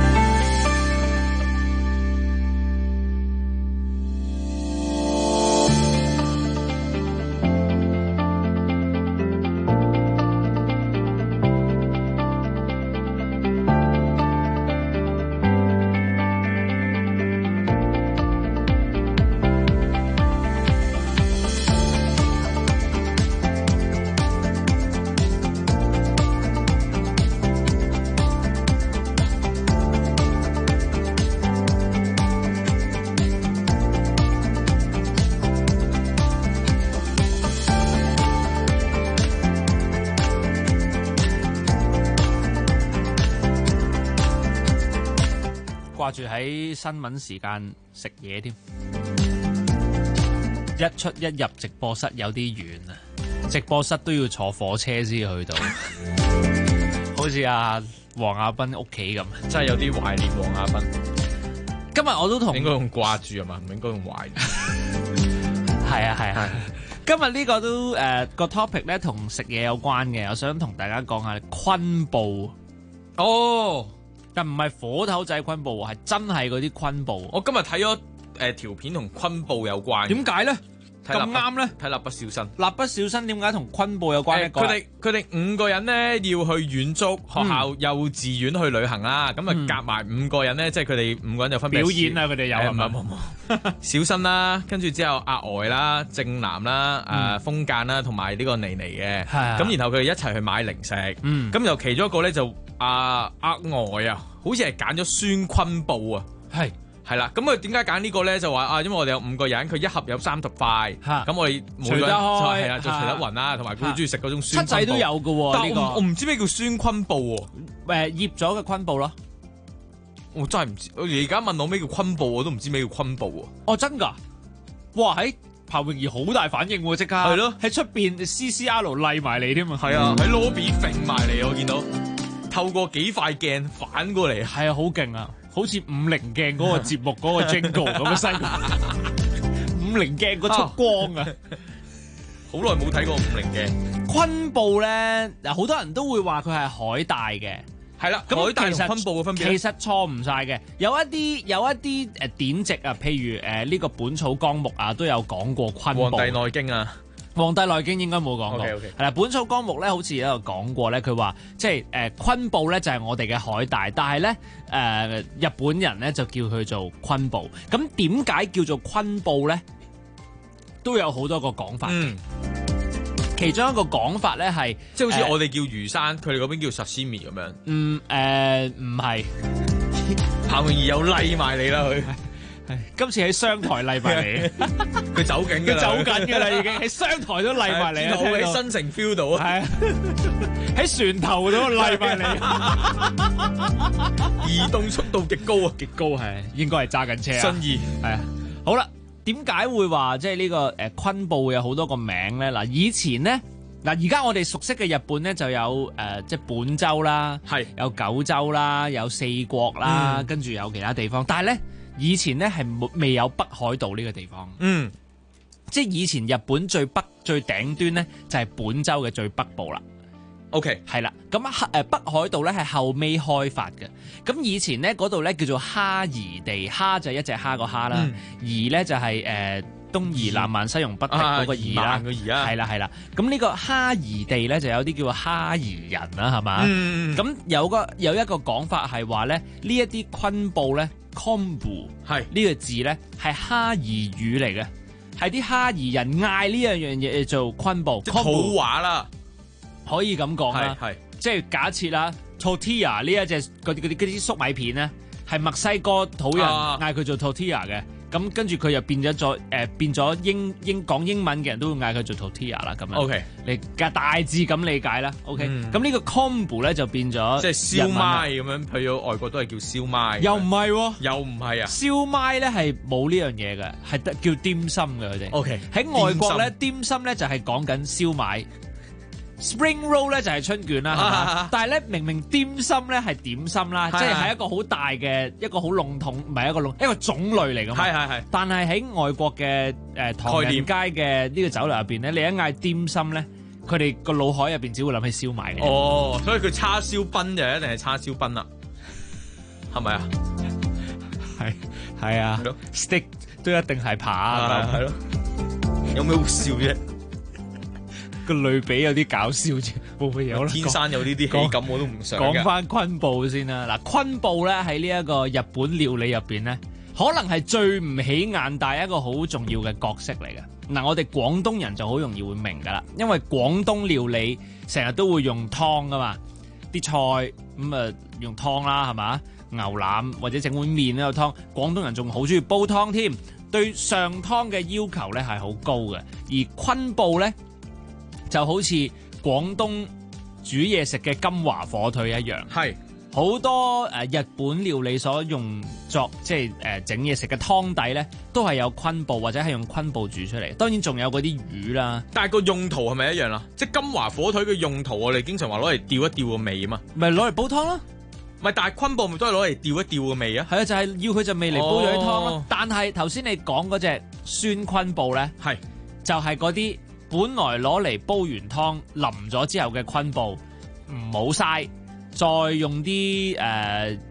掛住喺新聞時間食嘢添，一出一入直播室有啲遠啊！直播室都要坐火車先去到，好似阿黃亞斌屋企咁， 真係有啲懷念黃亞斌。 今日我都同應該用掛住啊嘛，唔應該用懷念。 係啊！今日呢個都個 topic 咧同食嘢有關嘅，我想同大家講下昆布。 哦。 但唔係火頭仔昆布，係真係嗰啲昆布。 我今日睇咗條片同昆布有關。 點解咧？ 睇咁啱咧？ 睇蠟筆小新。 蠟筆小新點解同昆布有關咧？ 佢哋5個人咧要去遠足學校幼稚園去旅行啦，咁啊夾埋5個人咧，即係佢哋5個人就分別表演啊！佢哋有係嘛？ 小新啦，跟住之後阿呆啦、正南啦、風間啦，同埋呢個妮妮嘅。咁然後佢哋一齊去買零食。咁就其中一個咧就阿呆啊，好似係揀咗酸昆布啊。係啦，咁佢點解揀呢個咧？就話因為我哋有5個人，佢一盒有30塊，咁我哋每個人係啦，就除得雲啦，同埋佢好中意食嗰種酸昆布。 七仔都有嘅喎， 但係我唔知咩叫酸昆布喎。 醃咗嘅昆布咯。 我真係唔知，而家問我咩叫昆布，我都唔知咩叫昆布喎。 哦，真㗎？哇！喺彭詠儀好大反應喎，即刻係咯，喺出邊 CCR 麗埋你添啊！ 係啊，喺 lobby 揈埋嚟，我見到透過幾塊鏡反過嚟， 係啊，好勁啊！好似50鏡嗰個節目嗰個 jingle 咁嘅犀利，50鏡嗰束光啊！ 好耐冇睇過50鏡。 昆布咧，嗱好多人都會話佢係海帶嘅， 係啦。海帶同昆布嘅分別其實錯唔晒嘅，有一啲典籍啊，譬如呢個《本草綱目》啊，都有講過昆布。 黃帝內經啊。 黃帝內經應該冇講過， Okay. 係啦。本草綱目咧，好似有度講過咧，佢話即係昆布咧就係我哋嘅海帶，但係咧日本人咧就叫佢做昆布。咁點解叫做昆布咧？都有好多個講法嘅。其中一個講法咧係， 即係好似我哋叫魚生，佢哋嗰邊叫 sashimi 咁樣。 唔係。 彭詠儀又麗埋你啦佢。 今次喺商台麗埋你， 佢走緊㗎啦， 佢走緊㗎啦已經喺商台都麗埋你啊！ 喺新城 feel 到啊， 係啊，喺船頭都麗埋你，移動速度極高啊， 極高係應該係揸緊車啊， 信義係啊，好啦，點解會話即係呢個昆布會有好多個名咧？嗱，以前咧。嗱，而家我哋熟悉嘅日本咧就有即係本州啦，有九州啦，有四國啦，跟住有其他地方。但係咧，以前咧係未有北海道呢個地方。即係以前日本最北最頂端咧就係本州嘅最北部啦。 OK， 係啦。咁北海道咧係後尾開發嘅。咁以前咧嗰度咧叫做蝦夷地，蝦就係一隻蝦個蝦啦，夷咧就係東夷南蠻西戎北狄嗰個夷啦，係啦。咁呢個蝦夷地咧就有啲叫做蝦夷人啦，係嘛？咁有一個講法係話咧，呢一啲昆布咧 ，kombu 係呢個字咧係蝦夷語嚟嘅，係啲蝦夷人嗌呢樣嘢做昆布， 即係土話啦， 可以咁講啦。係即係假設啦 ，tortilla 呢一隻嗰啲粟米片咧，係墨西哥土人嗌佢做 tortilla 嘅。咁跟住佢又變咗講英文嘅人都會嗌佢做 tortilla 啦，咁樣。OK， 你大致咁理解啦。OK，咁呢個 kombu 咧就變咗即係燒麥咁樣，去咗外國都係叫燒麥。 又唔係喎， 又唔係啊！ 燒麥咧係冇呢樣嘢嘅，係得叫點心嘅佢哋。OK，喺外國咧點心咧就係講緊燒麥。Spring roll 咧就係春卷啦，但係咧明明點心咧係點心啦，即係一個好大嘅一個好籠統，唔係一個種類嚟㗎嘛。係。但係喺外國嘅唐人街嘅呢個酒樓入邊咧，你一嗌點心咧，佢哋個腦海入邊只會諗起燒賣嘅。 哦，所以佢叉燒賓就一定係叉燒賓啦，係咪啊？ 係啊 ，stick 都一定係扒咁。係咯， 有咩好笑啫？ 個類比有啲搞笑啫，冇乜嘢。 天生有呢啲喜感，我都唔想。 講翻昆布先啦，嗱，昆布咧喺呢一個日本料理入邊咧，可能係最唔起眼，但係一個好重要嘅角色嚟嘅。嗱，我哋廣東人就好容易會明噶啦，因為廣東料理成日都會用湯噶嘛，啲菜咁啊用湯啦，係嘛？牛腩或者整碗麵都有湯，廣東人仲好中意煲湯添，對上湯嘅要求咧係好高嘅，而昆布咧，就好似廣東煮嘢食嘅金華火腿一樣，係好多日本料理所用作即係整嘢食嘅湯底咧，都係有昆布或者係用昆布煮出嚟。當然仲有嗰啲魚啦， 但係個用途係咪一樣啦？即係金華火腿嘅用途，我哋經常話攞嚟吊一吊個味啊嘛， 咪攞嚟煲湯咯。 咪但係昆布咪都係攞嚟吊一吊個味啊？ 係啊，就係要佢隻味嚟煲咗啲湯咯。但係頭先你講嗰隻酸昆布咧，係就係嗰啲。本來攞嚟煲完湯淋咗之後嘅昆布唔好嘥，再用啲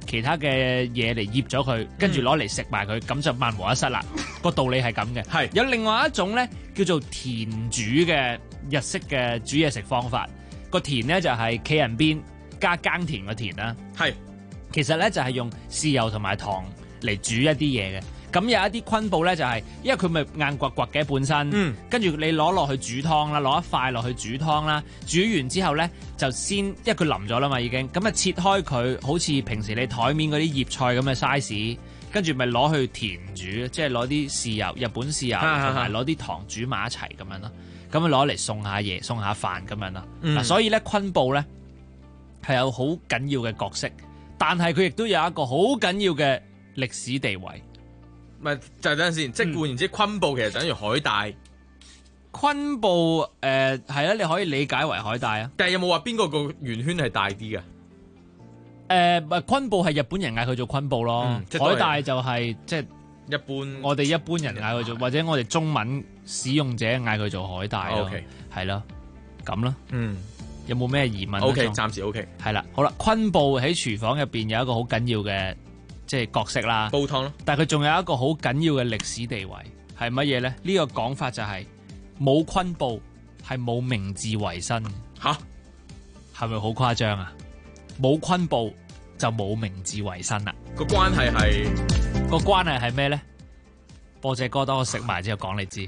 其他嘅嘢嚟醃咗佢，跟住攞嚟食埋佢，咁就萬無一失啦。個道理係咁嘅。係有另外一種咧叫做田煮嘅日式嘅煮嘢食方法。個田咧就係企人邊加耕田個田啦。係其實咧就係用豉油同埋糖嚟煮一啲嘢嘅。咁有一啲昆布咧就係，因為佢咪硬刮刮嘅本身，跟住你攞落去煮湯啦，攞一塊落去煮湯啦，煮完之後咧就先，因為佢腍咗啦嘛已經，咁啊切開佢，好似平時你台面嗰啲葉菜咁嘅 size， 跟住咪攞去田煮，即係攞啲豉油、日本豉油同埋攞啲糖煮埋一齊咁樣咯，咁啊攞嚟送下嘢、送下飯咁樣咯。嗱，所以咧昆布咧係有好緊要嘅角色，但係佢亦都有一個好緊要嘅歷史地位。 咪就係等陣先，即係換言之，昆布其實等於海帶。 昆布係啦，你可以理解為海帶啊。 但係有冇話邊個個圓圈係大啲嘅？昆布係日本人嗌佢做昆布咯，海帶就係即係一般我哋一般人嗌佢做，或者我哋中文使用者嗌佢做海帶咯。係咯，咁咯。有冇咩疑問 ？OK， 暫時 OK。 係啦，好啦，昆布喺廚房入邊有一個好緊要嘅即係角色啦， 煲湯咯。但係佢仲有一個好緊要嘅歷史地位係乜嘢咧？呢個講法就係冇昆布係冇明治維新。 吓， 係咪好誇張啊？冇昆布就冇明治維新啦。 個關係係咩咧？播隻歌，等我食埋之後講你知。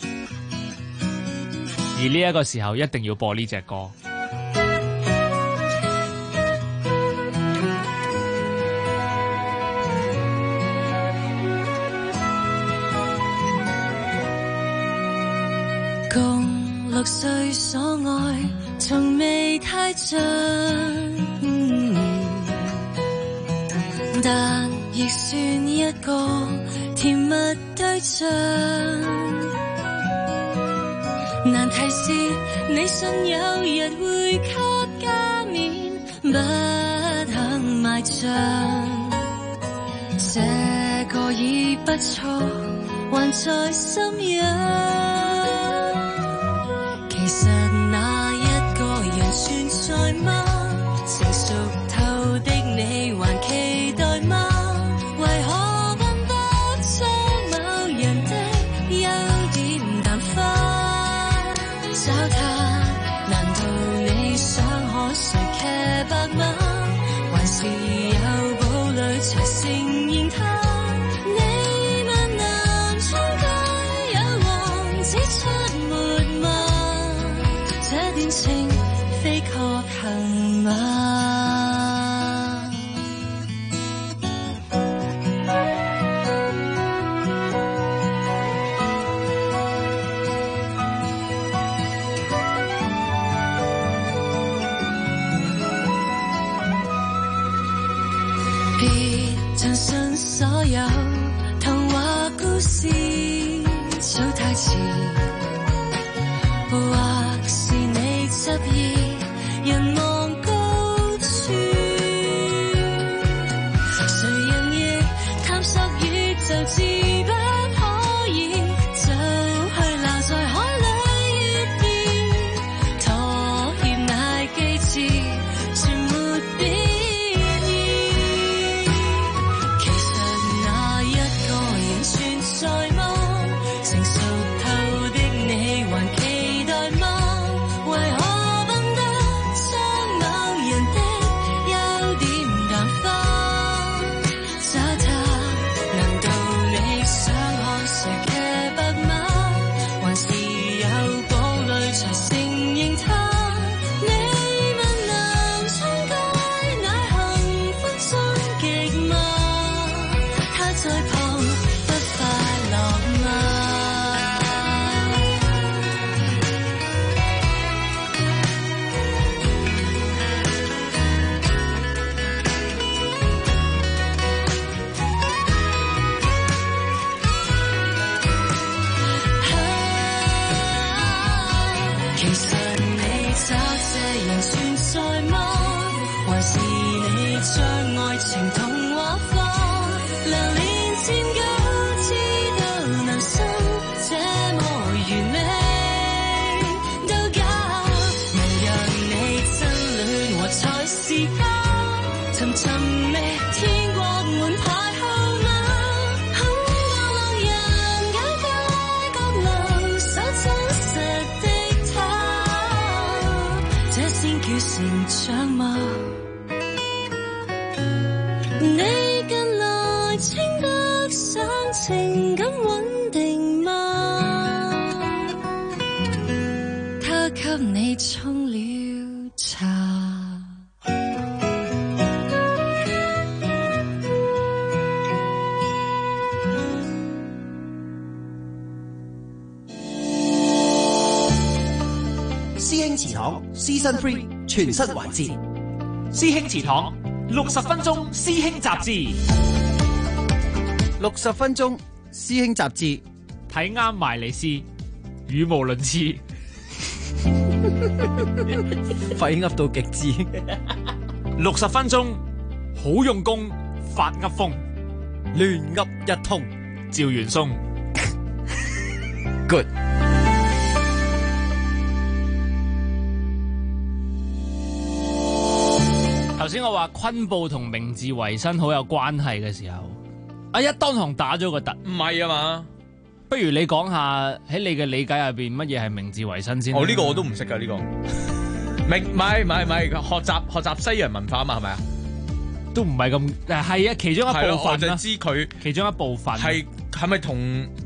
而呢一個時候一定要播呢隻歌。 共6歲所愛，從未太像，但亦算一個甜蜜對象。難題是你信有日會給加冕，不肯埋葬。這個已不錯，還在心癢。其實那一個人存在嗎？成熟透的你還期待嗎？為何分不出某人的優點淡化？找他，難道你想可誰騎白馬？還是有堡壘才承認他？你問男充該有王子出沒嗎？這段情非確幸嗎？別相信所有童話故事，早太遲。或是你執意人望高處，誰人亦探索宇宙，自不可以就去鬧在海裏越變，妥協乃機智，全沒必要。其實那一個人存在嗎？成熟透的你還期待嗎？為何分得將某人的優點淡化？找他，難道你想看誰騎白馬？還是有堡壘才承認他？你問男充該乃幸福終極嗎？他在旁不快樂嗎？其實你找這人存在嗎？還是你將愛情童話化？良年之尋覓天國門牌號碼，很多路人眼界角落守真實的他，這先叫成長嗎？你近來稱得上情感穩定嗎？他給你沖了茶。 師兄祠堂 Season 3全新環節，師兄祠堂60分鐘師兄雜誌，60分鐘師兄雜誌， 睇啱埋嚟試，語無倫次， 廢噏到極致 ，60分鐘好用功，發噏風， 亂噏一通， 趙元松 ，good。 頭先我話昆布同明治維新好有關係嘅時候，阿一當堂打咗個突， 唔係啊嘛？ 不如你講下喺你嘅理解入邊乜嘢係明治維新先？ 呢個我都唔識噶呢個。唔係，學習西洋文化嘛，係咪啊？ 都唔係咁，係啊，其中一部分啦。 我就知佢其中一部分係咪同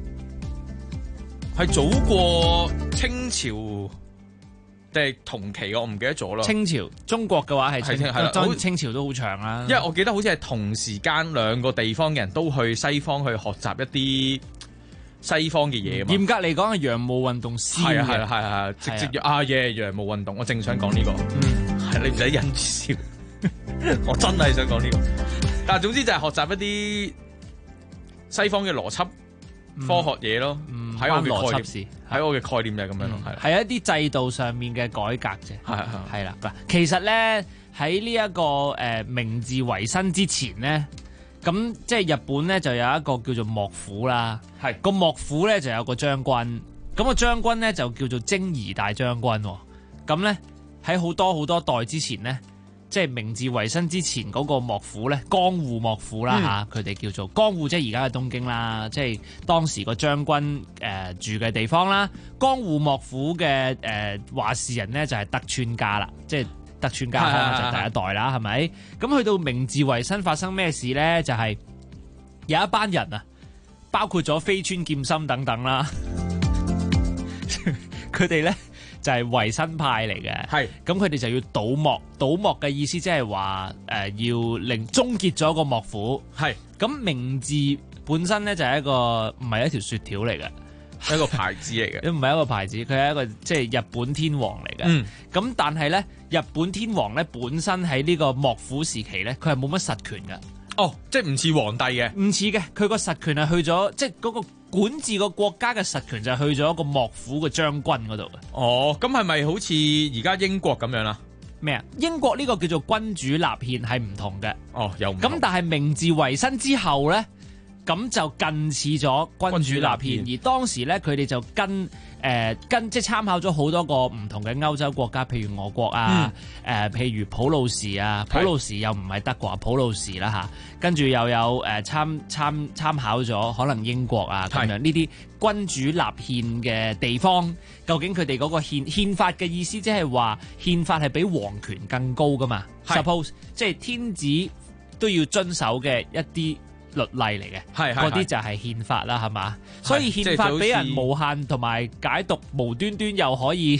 係早過清朝？即係同期嘅，我唔記得咗啦。 清朝中國嘅話係當然清朝都好長啦。 因為我記得好似係同時間兩個地方嘅人都去西方去學習一啲西方嘅嘢嘛。 嚴格嚟講係洋務運動先嘅。 係直接洋務運動。我正想講呢個，你唔使忍住笑，我真係想講呢個。但係總之就係學習一啲西方嘅邏輯、科學嘢咯。喺我嘅概念，喺我嘅概念就係咁樣咯， 係一啲制度上面嘅改革啫。係啦，其實咧喺呢一個明治維新之前咧，咁即係日本咧就有一個叫做幕府啦。係個幕府咧就有個將軍，咁個將軍咧就叫做征夷大將軍。咁咧喺好多代之前咧，即係明治維新之前嗰個幕府咧，江戶幕府啦嚇，佢哋叫做江戶，即係而家嘅東京啦，即係當時個將軍住嘅地方啦。江戶幕府嘅話事人咧就係德川家啦，即係德川家康就第一代啦，係咪？咁去到明治維新發生咩事咧？就係有一班人啊，包括咗飛川劍心等等啦，佢哋咧。就係維新派嚟嘅，係咁佢哋就要倒幕。倒幕嘅意思即係話要終結咗個幕府。係咁明治本身咧就係一個唔係一條雪條嚟嘅， 一個牌子嚟嘅， 唔係一個牌子，佢係一個即係日本天皇嚟嘅。咁但係咧日本天皇咧本身喺呢個幕府時期咧，佢係冇乜實權嘅。 哦，即係唔似皇帝嘅， 唔似嘅，佢個實權係去咗，即係嗰個管治個國家嘅實權就係去咗一個幕府嘅將軍嗰度嘅。 哦，咁係咪好似而家英國咁樣啦？ 咩啊？英國呢個叫做君主立憲係唔同嘅。 哦，又唔同。 咁但係明治維新之後咧，咁就近似咗君主立憲，而當時咧佢哋就跟即係參考咗好多個唔同嘅歐洲國家，譬如俄國啊，譬如普魯士啊，普魯士又唔係德國，普魯士啦嚇，跟住又有參考咗可能英國啊咁樣呢啲君主立憲嘅地方，究竟佢哋嗰個憲法嘅意思，即係話憲法係比皇權更高噶嘛 ？Suppose 即係天子都要遵守嘅一啲律例嚟嘅，嗰啲就係憲法啦，係嘛？所以憲法俾人無限同埋解讀，無端端又可以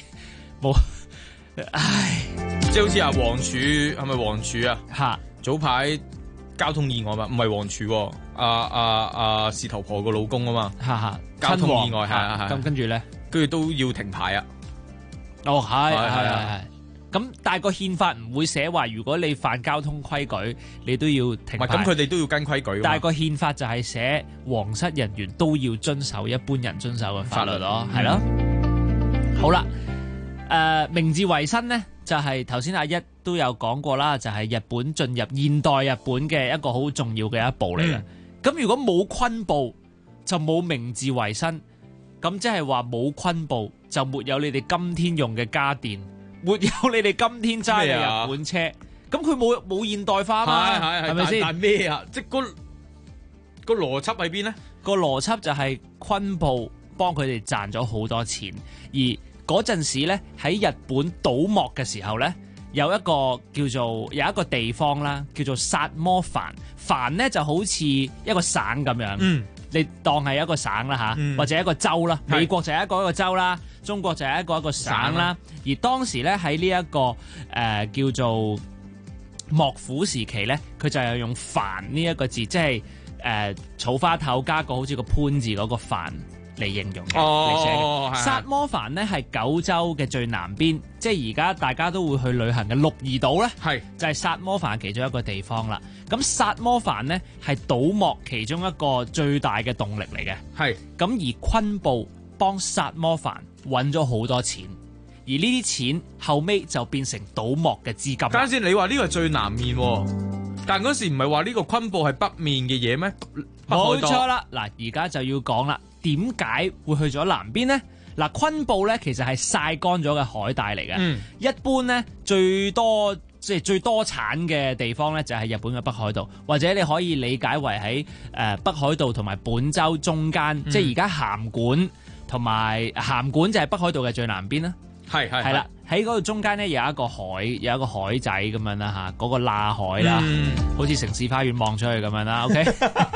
唉， 即係好似阿王儲係咪王儲啊？ 嚇！ 早排交通意外嘛，唔係王儲，阿事頭婆個老公啊嘛， 嚇交通意外係咁跟住咧， 跟住都要停牌啊！ 哦，係。咁但係個憲法唔會寫話，如果你犯交通規矩，你都要停牌。 咁佢哋都要跟規矩。 但係個憲法就係寫皇室人員都要遵守一般人遵守嘅法律咯，係咯。好啦，明治維新呢，就係頭先阿一都有講過啦，就係日本進入現代日本嘅一個好重要嘅一步嚟嘅。咁如果冇昆布，就冇明治維新。咁即係話冇昆布，就沒有你哋今天用嘅家電。沒有你哋今天揸嘅日本車， 咁佢冇現代化嘛，係咪先？ 但咩啊？即係個邏輯喺邊咧？ 個邏輯就係昆布幫佢哋賺咗好多錢，而嗰陣時咧喺日本倒幕嘅時候咧，有一個地方啦，叫做薩摩藩。藩咧就好似一個省咁樣，你當係一個省啦嚇，或者一個州啦。美國就係一個州啦，中國就係一個省啦。而當時咧喺呢一個叫做幕府時期咧，佢就係用藩呢一個字，即係草花頭加個好似個潘字嗰個藩嚟形容嘅嚟寫嘅。薩摩藩咧係九州嘅最南邊，即係而家大家都會去旅行嘅鹿兒島咧，就係薩摩藩其中一個地方啦。咁薩摩藩咧係倒幕其中一個最大嘅動力嚟嘅。咁而昆布幫薩摩藩揾咗好多錢，而呢啲錢後尾就變成倒幕嘅資金。 啱先，你話呢個係最南面，但嗰時唔係話呢個昆布係北面嘅嘢咩？ 冇錯啦，嗱，而家就要講啦，點解會去咗南邊呢？嗱，昆布咧其實係曬乾咗嘅海帶嚟嘅。一般咧最多產嘅地方咧就係日本嘅北海道，或者你可以理解為喺北海道同埋本州中間，即係而家函館同埋函館就係北海道嘅最南邊啦。係啦，喺嗰度中間咧有一個海仔咁樣啦嚇，嗰個罅海啦，好似城市花園望出去咁樣啦。OK，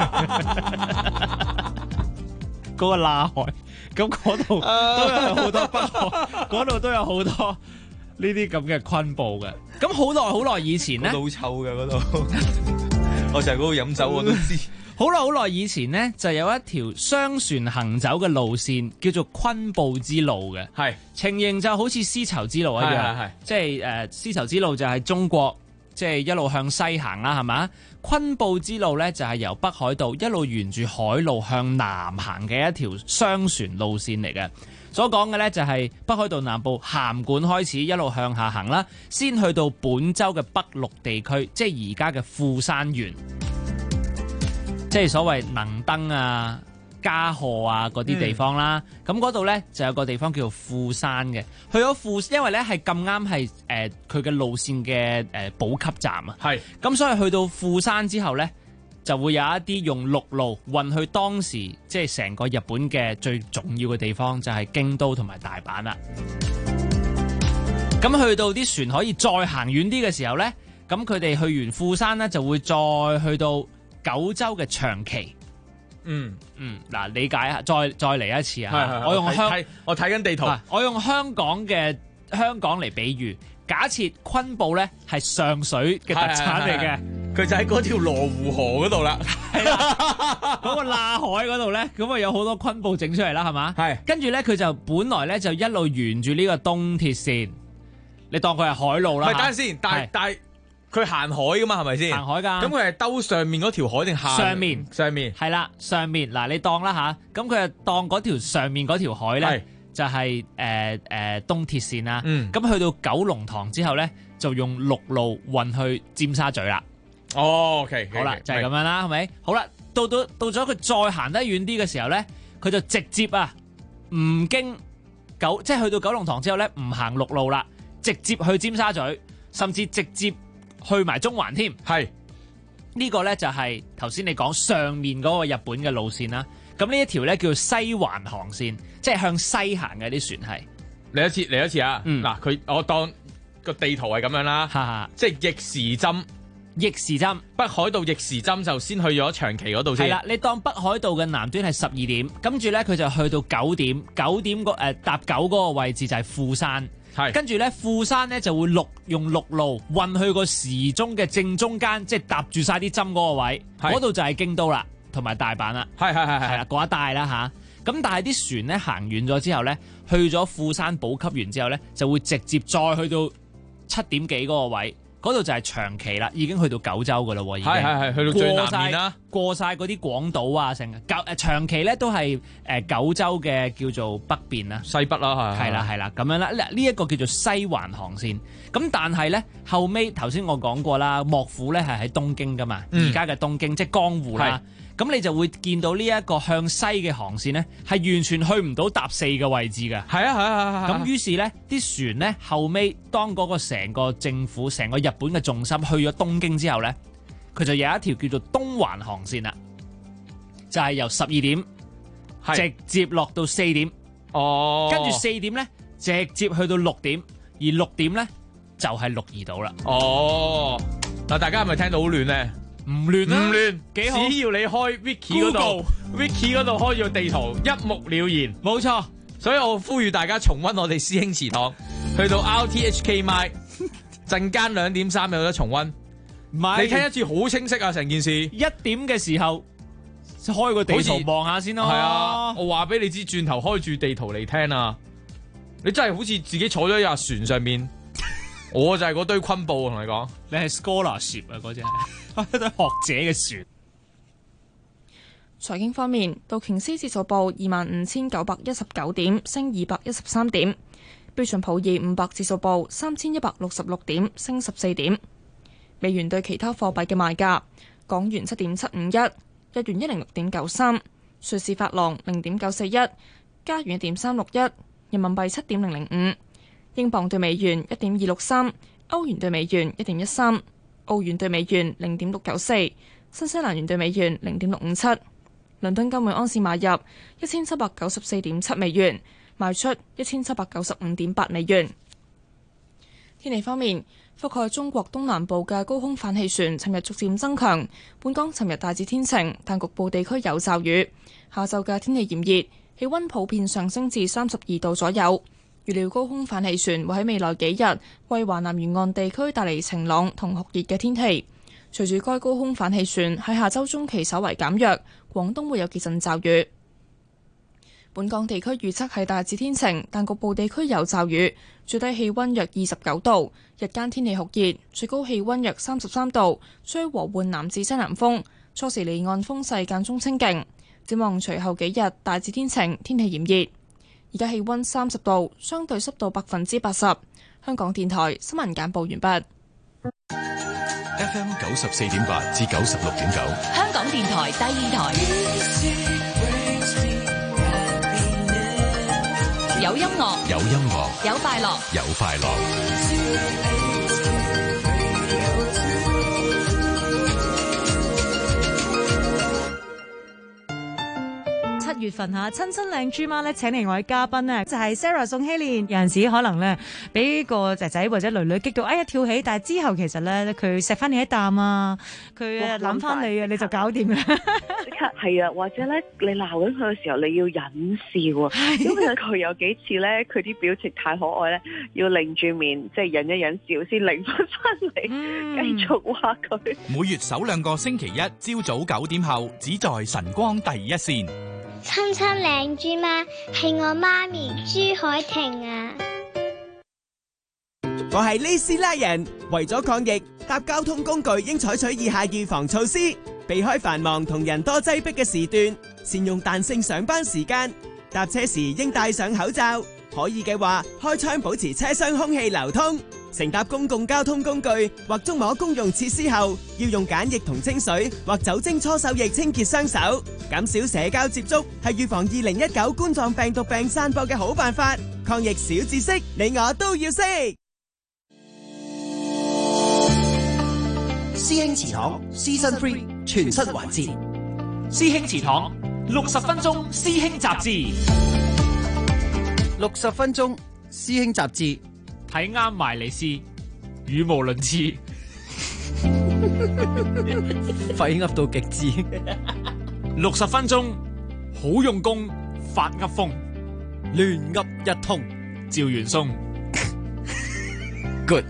嗰個罅海，咁嗰度都有好多北海，嗰度都有好多呢啲咁嘅昆布嘅。咁好耐以前咧， 好臭嘅嗰度，我成日嗰度飲酒我都知。 好耐以前呢，就有一條雙船行走嘅路線，叫做昆布之路嘅。情形就好似絲綢之路一樣，即係絲綢之路就係中國即係一路向西行啦，係嘛？昆布之路呢，就係由北海道一路沿住海路向南行嘅一條雙船路線嚟嘅。所講嘅呢，就係北海道南部函館開始一路向下行啦，先去到本州嘅北陸地區，即係而家嘅富山縣。即係所謂能登啊、加賀啊嗰啲地方啦，咁嗰度咧就有個地方叫做富山嘅。去咗因為咧係咁啱係佢嘅路線嘅補給站啊，咁所以去到富山之後咧，就會有一啲用陸路運去當時即係成個日本嘅最重要嘅地方，就係京都同埋大阪啦。咁去到啲船可以再行遠啲嘅時候咧，咁佢哋去完富山咧就會再去到九州嘅長崎。嗱，理解下，再嚟一次啊！我睇緊地圖，我用香港嚟比喻，假設昆布咧係上水嘅特產嚟嘅， 佢就喺嗰條羅湖河嗰度啦， 係啦，嗰個罅海嗰度咧，咁啊有好多昆布整出嚟啦，係嘛？跟住咧佢就本來咧就一路沿住呢個東鐵線，你當佢係海路啦。 唔係，等陣先，但係。佢行海噶嘛，係咪先？ 行海㗎。 咁佢係兜上面嗰條海定下？上面係啦，上面嗱，你當啦吓，咁佢就當嗰條上面嗰條海咧，就係東鐵線啦。咁去到九龍塘之後咧，就用陸路運去尖沙咀啦。 OK， 好啦，就係咁樣啦，係咪？好啦，到咗佢再行得遠啲嘅時候咧，佢就直接唔經即係去到九龍塘之後咧，唔行陸路啦，直接去尖沙咀，甚至直接去埋中環添，呢個咧就係頭先你講上面嗰個日本嘅路線啦。咁呢一條咧叫西環航線，即係向西行嘅啲船係。 嚟一次啊！嗱，我當個地圖係咁樣啦，即係逆時針，北海道逆時針就先去咗長崎嗰度先。 係啦，你當北海道嘅南端係12點，跟住咧佢就去到9點，搭9嗰個位置就係富山。跟住咧，富山咧就會用陸路運去個時鐘嘅正中間，即係搭住晒啲針嗰個位，嗰度就係京都啦，同埋大阪啦，係啦，嗰一帶啦吓。咁但係啲船咧行遠咗之後咧，去咗富山補給完之後咧，就會直接再去到7點幾嗰個位，嗰度就係長崎啦，已經去到九州噶啦，已經係去到最南面啦， 過晒嗰啲廣島啊，長期咧都係九州嘅叫做北邊啦， 西北啦， 係啦咁樣啦。呢一個叫做西環航線。咁但係咧後尾頭先我講過啦，幕府咧係喺東京噶嘛，而家嘅東京即係江戶啦。咁你就會見到呢一個向西嘅航線咧，係完全去唔到搭4嘅位置嘅。 係啊。 咁於是咧，啲船咧後尾當嗰個成個政府、成個日本嘅重心去咗東京之後咧，佢就有一條叫做東環航線啦，就係由12點直接落到4點。 哦， 跟住4點咧直接去到6點，而6點咧就係鹿兒島啦。 哦，嗱，大家係咪聽到好亂咧？ 唔亂啊， 唔亂， 幾好。 只要你開 Wiki 嗰度 ，Wiki 嗰度開咗地圖，一目了然。 冇錯， 所以我呼籲大家重溫我哋師兄祠堂，去到 RTHK My， 陣間2點3有得重溫。你聽一次好清晰啊，成件事。 1點嘅時候開個地圖望下先咯。 係啊，我話俾你知，轉頭開住地圖嚟聽啊！你真係好似自己坐咗一架船上面。我就係嗰堆昆布，我同你講， 你係 scholarship 啊，嗰隻係一堆學者嘅船。 財經方面，道瓊斯指數報25,919點，升213點；標準普爾500指數報3,166點，升14點。美元對其他貨幣嘅賣價：港元7.751，日元106.93，瑞士法郎0.941，加元1.361，人民幣7.005。英鎊對美元1.263，歐元對美元1.13，澳元對美元0.694，新西蘭元對美元0.657。倫敦金每盎司買入1794.7美元，賣出1795.8美元。天氣方面，覆蓋中國東南部嘅高空反氣旋尋日逐漸增強，本港尋日大致天晴，但局部地區有驟雨。下晝嘅天氣炎熱，氣溫普遍上升至32度左右。預料高空反氣旋會喺未來幾日為華南沿岸地區帶嚟晴朗同酷熱嘅天氣。隨住該高空反氣旋喺下周中期稍為減弱，廣東會有幾陣驟雨。本港地區預測係大致天晴，但局部地區有驟雨，最低氣溫約29度，日間天氣酷熱，最高氣溫約33度，吹和緩南至西南風，初時離岸風勢間中清勁。展望隨後幾日大致天晴，天氣炎熱。而家氣溫30度，相對濕度80%。香港電台新聞簡報完畢。 FM 94.8至96.9， 香港電台第2台，有音樂， 有音樂， 有快樂， 有快樂。 7月份嚇，親親靚豬媽咧請嚟我嘅嘉賓咧，就係 Sarah 宋希蓮。有陣時可能咧，俾個仔仔或者女女激到，哎呀跳起，但係之後其實咧，佢錫翻你一啖啊，佢諗翻你啊，你就搞掂啦。 即刻係啊，或者咧，你鬧緊佢嘅時候，你要忍笑啊，因為佢有幾次咧，佢啲表情太可愛咧，要擰住面，即係忍一忍笑先擰翻嚟，繼續話佢。 每月首2個星期一，朝早9點後，只在晨光第一線。 親親靚豬媽係我媽咪朱海婷啊！ 我係呢斯拉人，為咗抗疫，搭交通工具應採取以下預防措施：避開繁忙同人多擠迫嘅時段，善用彈性上班時間，搭車時應戴上口罩，可以嘅話開窗保持車廂空氣流通。乘搭公共交通工具或觸摸公用設施後，要用梘液同清水或酒精搓手液清潔雙手。減少社交接觸係預防2019冠狀病毒病散播嘅好辦法。抗疫小知識，你我都要識。 師兄祠堂 Season 3全新環節，師兄祠堂60分鐘師兄雜誌 ，60分鐘師兄雜誌。 睇啱埋嚟試，語無倫次， 廢噏到極致。 60分鐘，好用功，發噏風，亂噏一通，趙元松。 Good。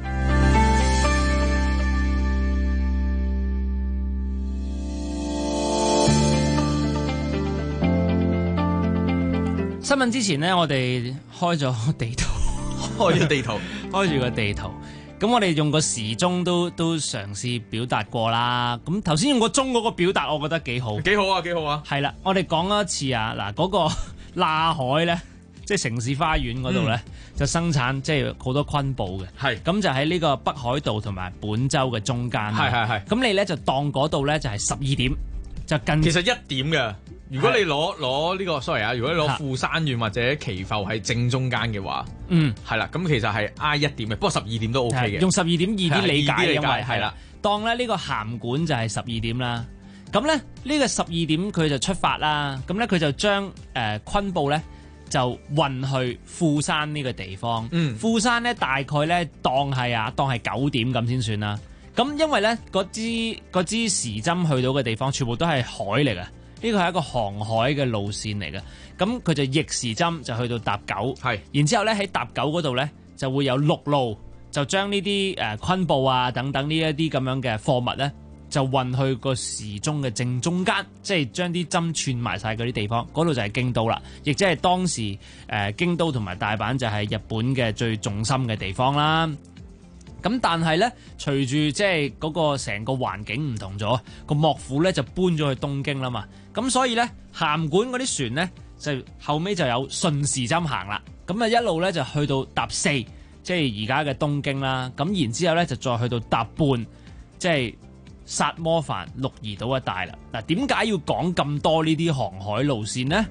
新聞之前呢，我哋開咗地圖。 開咗地圖， 開住個地圖， 咁我哋用個時鐘都嘗試表達過啦。咁頭先用個鐘嗰個表達，我覺得幾好。 幾好啊，幾好啊！ 係啦，我哋講一次啊，嗱嗰個喇海咧，即係城市花園嗰度咧，就生產即係好多昆布嘅。 係咁就喺呢個北海道同埋本州嘅中間。 係。 咁你咧就當嗰度咧就係12點，就近。 其實1點嘅。如果你攞呢個 sorry 啊，如果你攞富山縣或者祈阜係正中間嘅話，係啦，咁其實係挨1點嘅，不過12點都 OK 嘅。 用12點易啲理解，因為係啦， 當咧呢個函館就係12點啦。咁咧呢個12點佢就出發啦，咁咧佢就將昆布咧就運去富山呢個地方。富山咧大概咧當係9點咁先算啦。咁因為咧嗰支時針去到嘅地方全部都係海嚟嘅。呢個係一個航海嘅路線嚟嘅，咁佢就逆時針就去到搭九，然之後咧喺搭九嗰度咧就會有陸路，就將呢啲昆布啊等等呢一啲咁樣嘅貨物咧，就運去個時鐘嘅正中間，即係將啲針串埋晒嗰啲地方，嗰度就係京都啦，亦即係當時京都同埋大阪就係日本嘅最重心嘅地方啦。咁但係咧，隨住即係嗰個成個環境唔同咗，個幕府咧就搬咗去東京啦嘛。咁所以咧，函館嗰啲船咧就後尾就有順時針行啦。咁啊一路咧就去到搭4，即係而家嘅東京啦。咁然之後咧就再去到搭半，即係薩摩藩、鹿兒島一帶啦。嗱，點解要講咁多呢啲航海路線呢？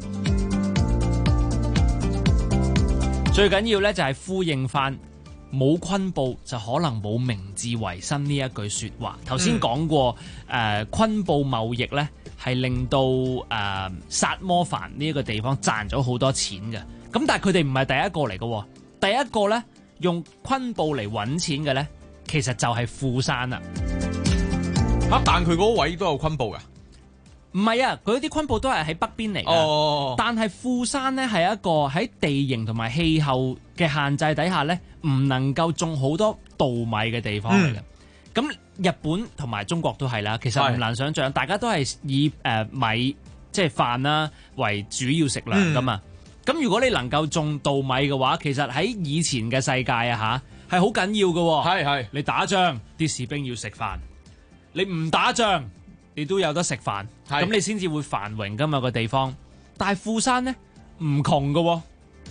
最緊要咧就係呼應翻。冇昆布就可能冇明治維新呢一句説話。頭先講過，昆布貿易咧係令到薩摩藩呢一個地方賺咗好多錢嘅。咁但係佢哋唔係第一個嚟嘅，第一個咧用昆布嚟揾錢嘅咧，其實就係富山啦。 但佢嗰位都有昆布㗎？ 唔係啊，佢啲昆布都係喺北邊嚟嘅。但係富山咧係一個喺地形同埋氣候嘅限制底下咧，唔能夠種好多稻米嘅地方嚟嘅。咁日本同埋中國都係啦，其實唔難想像，大家都係以米即係飯啦為主要食糧噶嘛。咁如果你能夠種稻米嘅話，其實喺以前嘅世界啊嚇係好緊要嘅。係你打仗啲士兵要食飯，你唔打仗，你都有得食飯，咁你先至會繁榮噶嘛個地方。但係富山呢，唔窮噶，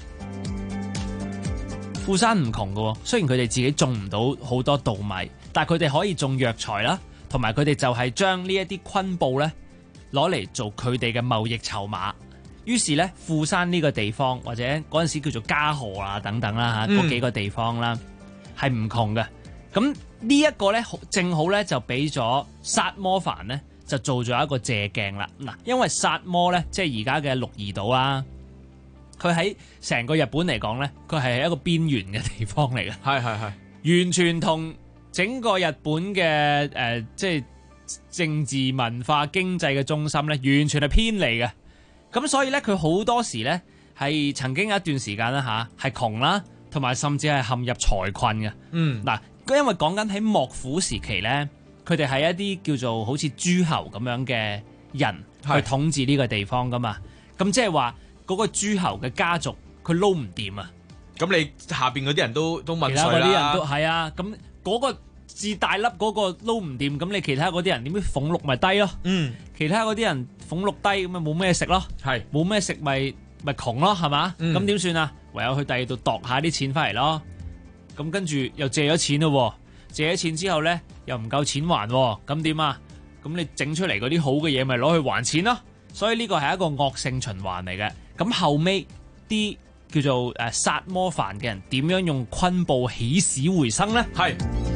富山唔窮噶。雖然佢哋自己種唔到好多稻米，但係佢哋可以種藥材啦，同埋佢哋就係將呢一啲昆布呢攞嚟做佢哋嘅貿易籌碼。於是呢，富山呢個地方或者嗰陣時叫做加賀啊等等啦嚇，嗰幾個地方啦係唔窮嘅。咁呢一個呢，正好呢就俾咗薩摩藩呢。就做咗一個借鏡啦。嗱，因為薩摩咧，即係而家嘅鹿兒島啦，佢喺成個日本嚟講咧，佢係一個邊緣嘅地方嚟嘅。係，完全同整個日本嘅即係政治文化經濟嘅中心咧，完全係偏離嘅。咁所以咧，佢好多時咧係曾經有一段時間啦嚇，係窮啦，同埋甚至係陷入財困嘅。嗱，因為講緊喺幕府時期咧。佢哋係一啲叫做好似諸侯咁樣嘅人去統治呢個地方噶嘛，咁即係話嗰個諸侯嘅家族佢撈唔掂啊， 咁你下邊嗰啲人都問其他嗰啲人都係啊，咁嗰個自大粒嗰個撈唔掂，咁你其他嗰啲人點樣俸祿咪低咯？其他嗰啲人俸祿低咁咪冇咩食咯，冇咩食咪窮咯，係嘛？咁點算啊？唯有去第二度度下啲錢翻嚟咯，咁跟住又借咗錢咯。借咗錢之後呢，又唔夠錢還，咁點啊？咁你整出嚟嗰啲好嘅嘢，咪攞去還錢咯。所以呢個係一個惡性循環嚟嘅。咁後尾啲叫做薩摩藩嘅人點樣用昆布起死回生呢？係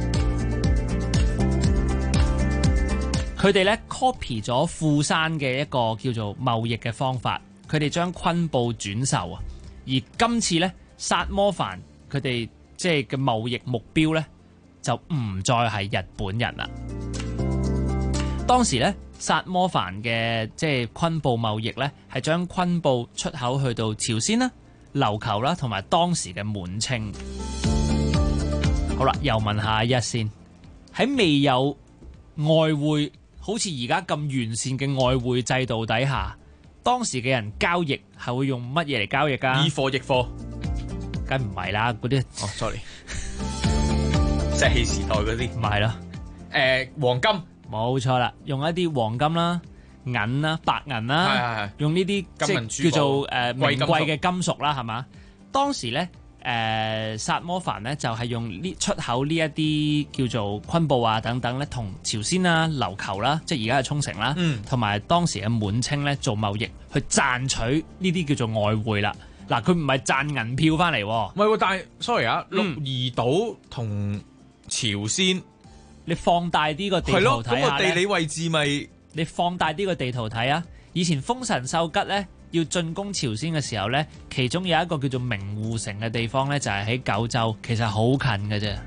佢哋呢 copy 咗富山嘅一個叫做貿易嘅方法，佢哋將昆布轉售啊。而今次呢，薩摩藩佢哋即係嘅貿易目標呢，就唔再係日本人啦。當時咧，薩摩藩嘅即係昆布貿易咧，係將昆布出口去到朝鮮啦、琉球啦，同埋當時嘅滿清。好啦，又問下一先，喺未有外匯，好似而家咁完善嘅外匯制度底下，當時嘅人交易係會用乜嘢嚟交易㗎？ 以貨易貨， 梗唔係啦，嗰啲 sorry。 石器時代嗰啲， 唔係咯， 黃金冇錯啦，用一啲黃金啦、銀啦、白銀啦，用呢啲金銀珠寶叫做名貴金屬貴嘅金屬啦，係嘛？當時咧薩摩藩咧就係用呢出口呢一啲叫做昆布啊等等咧，同朝鮮啦、琉球啦，即係而家嘅沖繩啦，同埋當時嘅滿清咧做貿易，去賺取呢啲叫做外匯啦。嗱，佢唔係賺銀票翻嚟， 唔係喎，但係 sorry 啊，鹿兒島同朝鮮， 你放大啲個地圖睇下咧， 咁個地理位置咪你放大啲個地圖睇啊！以前豐臣秀吉咧要進攻朝鮮嘅時候咧，其中有一個叫做明戶城嘅地方咧，就係喺九州，其實好近嘅啫。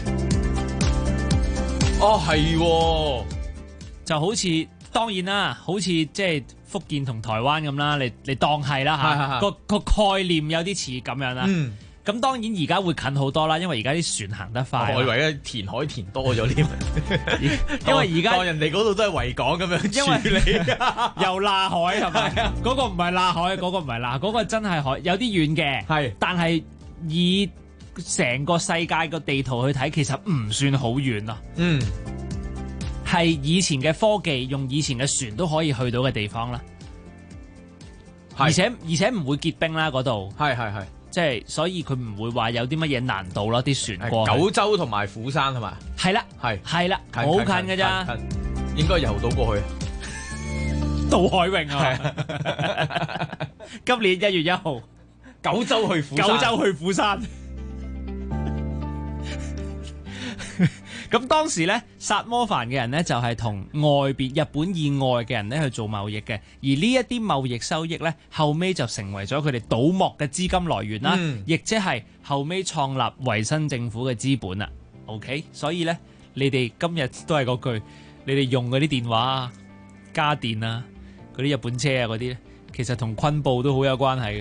哦，係， 就好似當然啦，好似即係福建同台灣咁啦，你當係啦嚇，個概念有啲似咁樣啦。咁當然而家會近好多啦，因為而家啲船行得快。 我以為咧填海填多咗添， 因為而家當人哋嗰度都係維港咁樣處理， 又罅海係咪？嗰個唔係罅海，嗰個唔係罅，嗰個真係海，有啲遠嘅。係，但係以成個世界個地圖去睇，其實唔算好遠咯。係以前嘅科技，用以前嘅船都可以去到嘅地方啦。而且唔會結冰啦，嗰度。係。即係所以佢唔會話有啲乜嘢難度咯，啲船過去。 九州同埋釜山係嘛？係啦， 好近㗎咋， 應該游到過去。 渡海泳啊！今年1月1號， 九州去釜山。 咁當時咧，薩摩藩嘅人咧就係同外邊日本以外嘅人咧去做貿易嘅，而呢一啲貿易收益咧，後尾就成為咗佢哋倒幕嘅資金來源啦，亦即係後尾創立維新政府嘅資本啦。OK， 所以咧，你哋今日都係嗰句，你哋用嗰啲電話啊、家電啊、嗰啲日本車啊嗰啲咧，其實同昆布都好有關係嘅。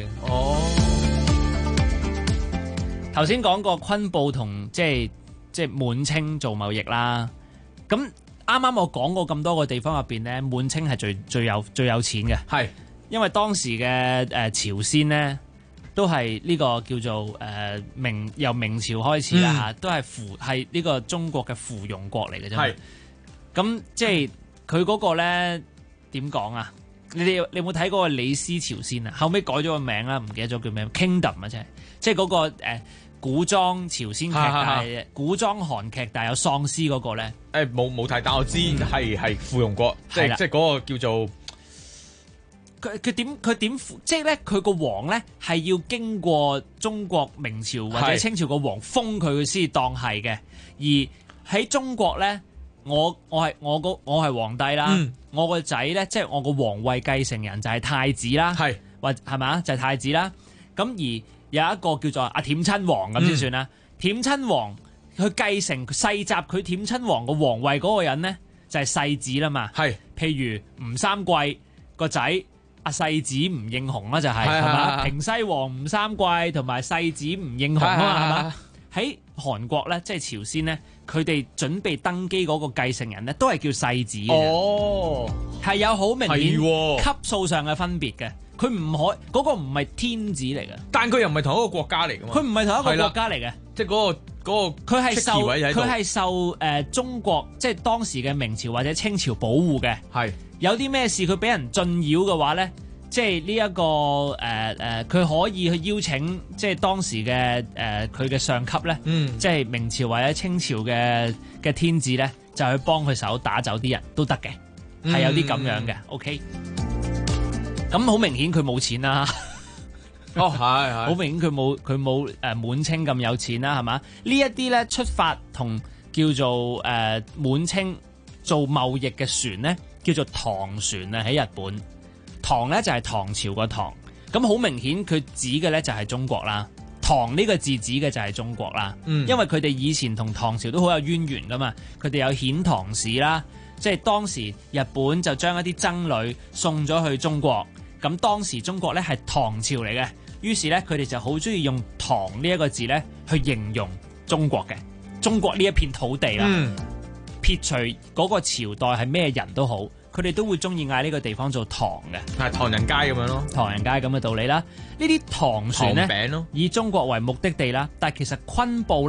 頭先講過昆布同即係滿清做貿易啦，咁啱啱我講過咁多個地方入邊咧，滿清係最有錢嘅，係因為當時嘅朝鮮咧都係呢個叫做由明朝開始啦嚇，都係呢個中國嘅附庸國嚟嘅啫，係咁即係佢嗰個咧點講啊？你有冇睇嗰個李斯朝鮮啊？後尾改咗個名啦，唔記得咗叫咩 Kingdom 啊，即係嗰個古裝朝鮮劇，但係古裝韓劇，但係有喪屍嗰個咧？ 冇睇，但我知係附庸國，即係嗰個叫做佢點即係咧？佢個王咧係要經過中國明朝或者清朝個王封佢先當係嘅，而喺中國咧，我係皇帝啦，我個仔咧即係我個皇位繼承人就係太子啦，係咪就係太子啦，咁而有一個叫做阿舔親王咁先算啦。舔親王佢繼承世襲佢舔親王個皇位嗰個人咧，就係世子啦嘛。係，譬如吳三桂個仔阿世子吳應熊啦，就係嘛。平西王吳三桂同埋世子吳應熊啊嘛，係嘛。喺韓國咧，即係朝鮮咧，佢哋準備登基嗰個繼承人咧，都係叫世子嘅。哦，係有好明顯級數上嘅分別嘅。佢唔可嗰個唔係天子嚟嘅， 但佢又唔係同一個國家嚟㗎嘛。 佢唔係同一個國家嚟嘅， 即係嗰個佢係受中國即係當時嘅明朝或者清朝保護嘅。係有啲咩事佢俾人進擾嘅話咧，即係呢一個佢可以去邀請即係當時嘅佢嘅上級咧，即係明朝或者清朝嘅天子咧，就去幫佢手打走啲人都得嘅，係有啲咁樣嘅。OK。咁好明顯佢冇錢啦，好明顯佢冇滿清咁有錢啦，係嘛？呢一啲咧出發同叫做滿清做貿易嘅船咧，叫做唐船啊，喺日本。唐咧就係唐朝個唐，咁好明顯佢指嘅咧就係中國啦。唐呢個字指嘅就係中國啦，因為佢哋以前同唐朝都好有淵源噶嘛，佢哋有遣唐使啦。即係當時日本就將一啲僧侶送咗去中國，咁當時中國咧係唐朝嚟嘅，於是咧佢哋就好中意用唐呢一個字咧去形容中國嘅，中國呢一片土地啦。撇除嗰個朝代係咩人都好，佢哋都會中意嗌呢個地方做唐嘅， 係唐人街咁樣咯， 唐人街咁嘅道理啦。呢啲唐船咧以中國為目的地啦，但係其實昆布咧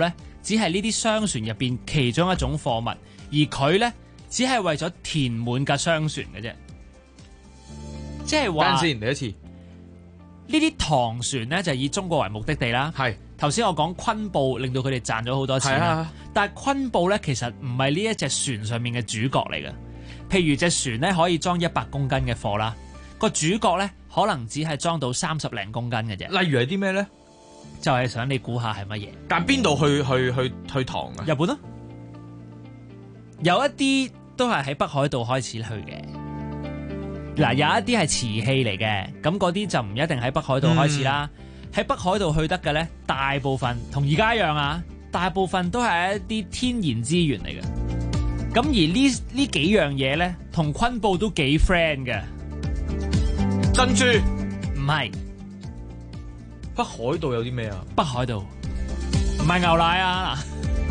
只係呢啲商船入邊其中一種貨物，而佢咧只係為咗填滿架商船嘅啫。即係話， 等先嚟一次。 呢啲唐船咧就以中國為目的地啦。 係頭先我講昆布令到佢哋賺咗好多錢啦，但係昆布咧其實唔係呢一隻船上面嘅主角嚟嘅。譬如隻船咧可以裝100公斤嘅貨啦，個主角咧可能只係裝到30零公斤嘅啫。 例如係啲咩咧？ 就係想你估下係乜嘢？ 但邊度去唐啊？ 日本咯，有一啲都係喺北海道開始去嘅。嗱，有一啲係瓷器嚟嘅，咁嗰啲就唔一定喺北海道開始啦。喺北海道去得嘅咧，大部分同而家一樣啊，大部分都係一啲天然資源嚟嘅。咁而呢幾樣嘢咧，同昆布都幾 friend 嘅。 珍珠唔係。 北海道有啲咩啊？ 北海道唔係牛奶啊！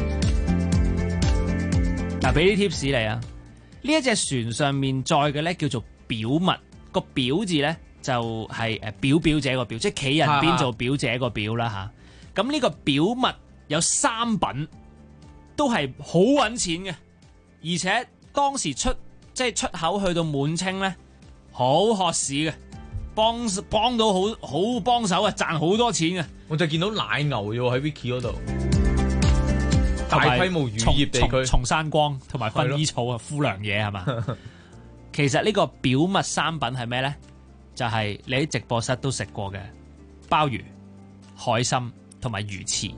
嗱，俾啲 tips 你啊！呢一隻船上面載嘅咧叫做表物，個表字咧就係表姐個表，即係企人邊做表姐個表啦吓。咁呢個表物有3品，都係好揾錢嘅，而且當時出口去到滿清咧，好渴市嘅。幫到好幫手啊，賺好多錢嘅。 我就見到奶牛喎喺 Wiki 嗰度，大規模漁業地區， 松山光同埋薰衣草啊，敷涼嘢係嘛？其實呢個表物3品係咩咧？就係你喺直播室都食過嘅鮑魚、海參同埋魚翅。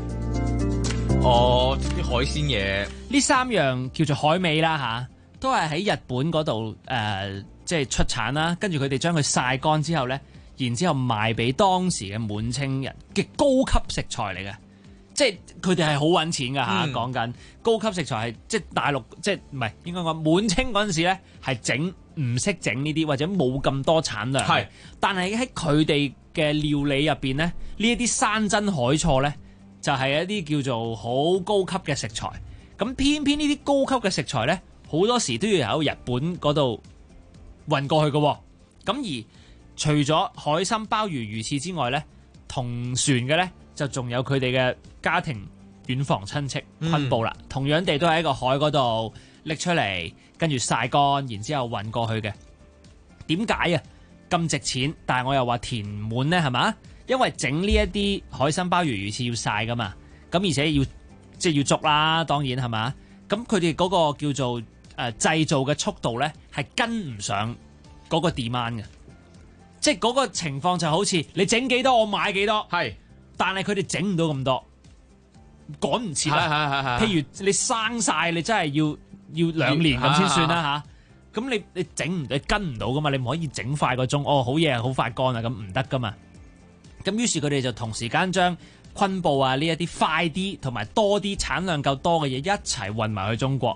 哦，啲海鮮嘢。 呢3樣叫做海味啦吓，都係喺日本嗰度即係出產啦，跟住佢哋將佢曬乾之後咧，然之後賣俾當時嘅滿清人嘅高級食材嚟嘅，即係佢哋係好揾錢㗎嚇。講緊高級食材係即係大陸，即係唔係應該講滿清嗰陣時咧係唔識整呢啲或者冇咁多產量。係，但係喺佢哋嘅料理入邊咧，呢一啲山珍海錯咧就係一啲叫做好高級嘅食材。咁偏偏呢啲高級嘅食材咧，好多時都要由日本嗰度運過去嘅。咁而除咗海參、鮑魚、魚翅之外咧，同船嘅咧就仲有佢哋嘅家庭遠房親戚昆布啦。同樣地都喺個海嗰度拎出嚟，跟住曬乾，然之後運過去嘅。點解啊咁值錢？但係我又話填滿咧，係嘛？因為整呢一啲海參、鮑魚、魚翅要曬噶嘛，咁而且要捉啦，當然係嘛？咁佢哋嗰個叫做製造嘅速度咧係跟唔上嗰個 demand 嘅，即係嗰個情況就好似你整幾多我買幾多，係，但係佢哋整唔到咁多，趕唔切啦。譬如你生晒，你真係要2年咁先算啦吓，咁你整唔到，你跟唔到噶嘛，你唔可以整快個鐘，好嘢好快乾啊，咁唔得噶嘛。咁於是佢哋就同時間將昆布啊呢一啲快啲同埋多啲產量夠多嘅嘢一齊運埋去中國。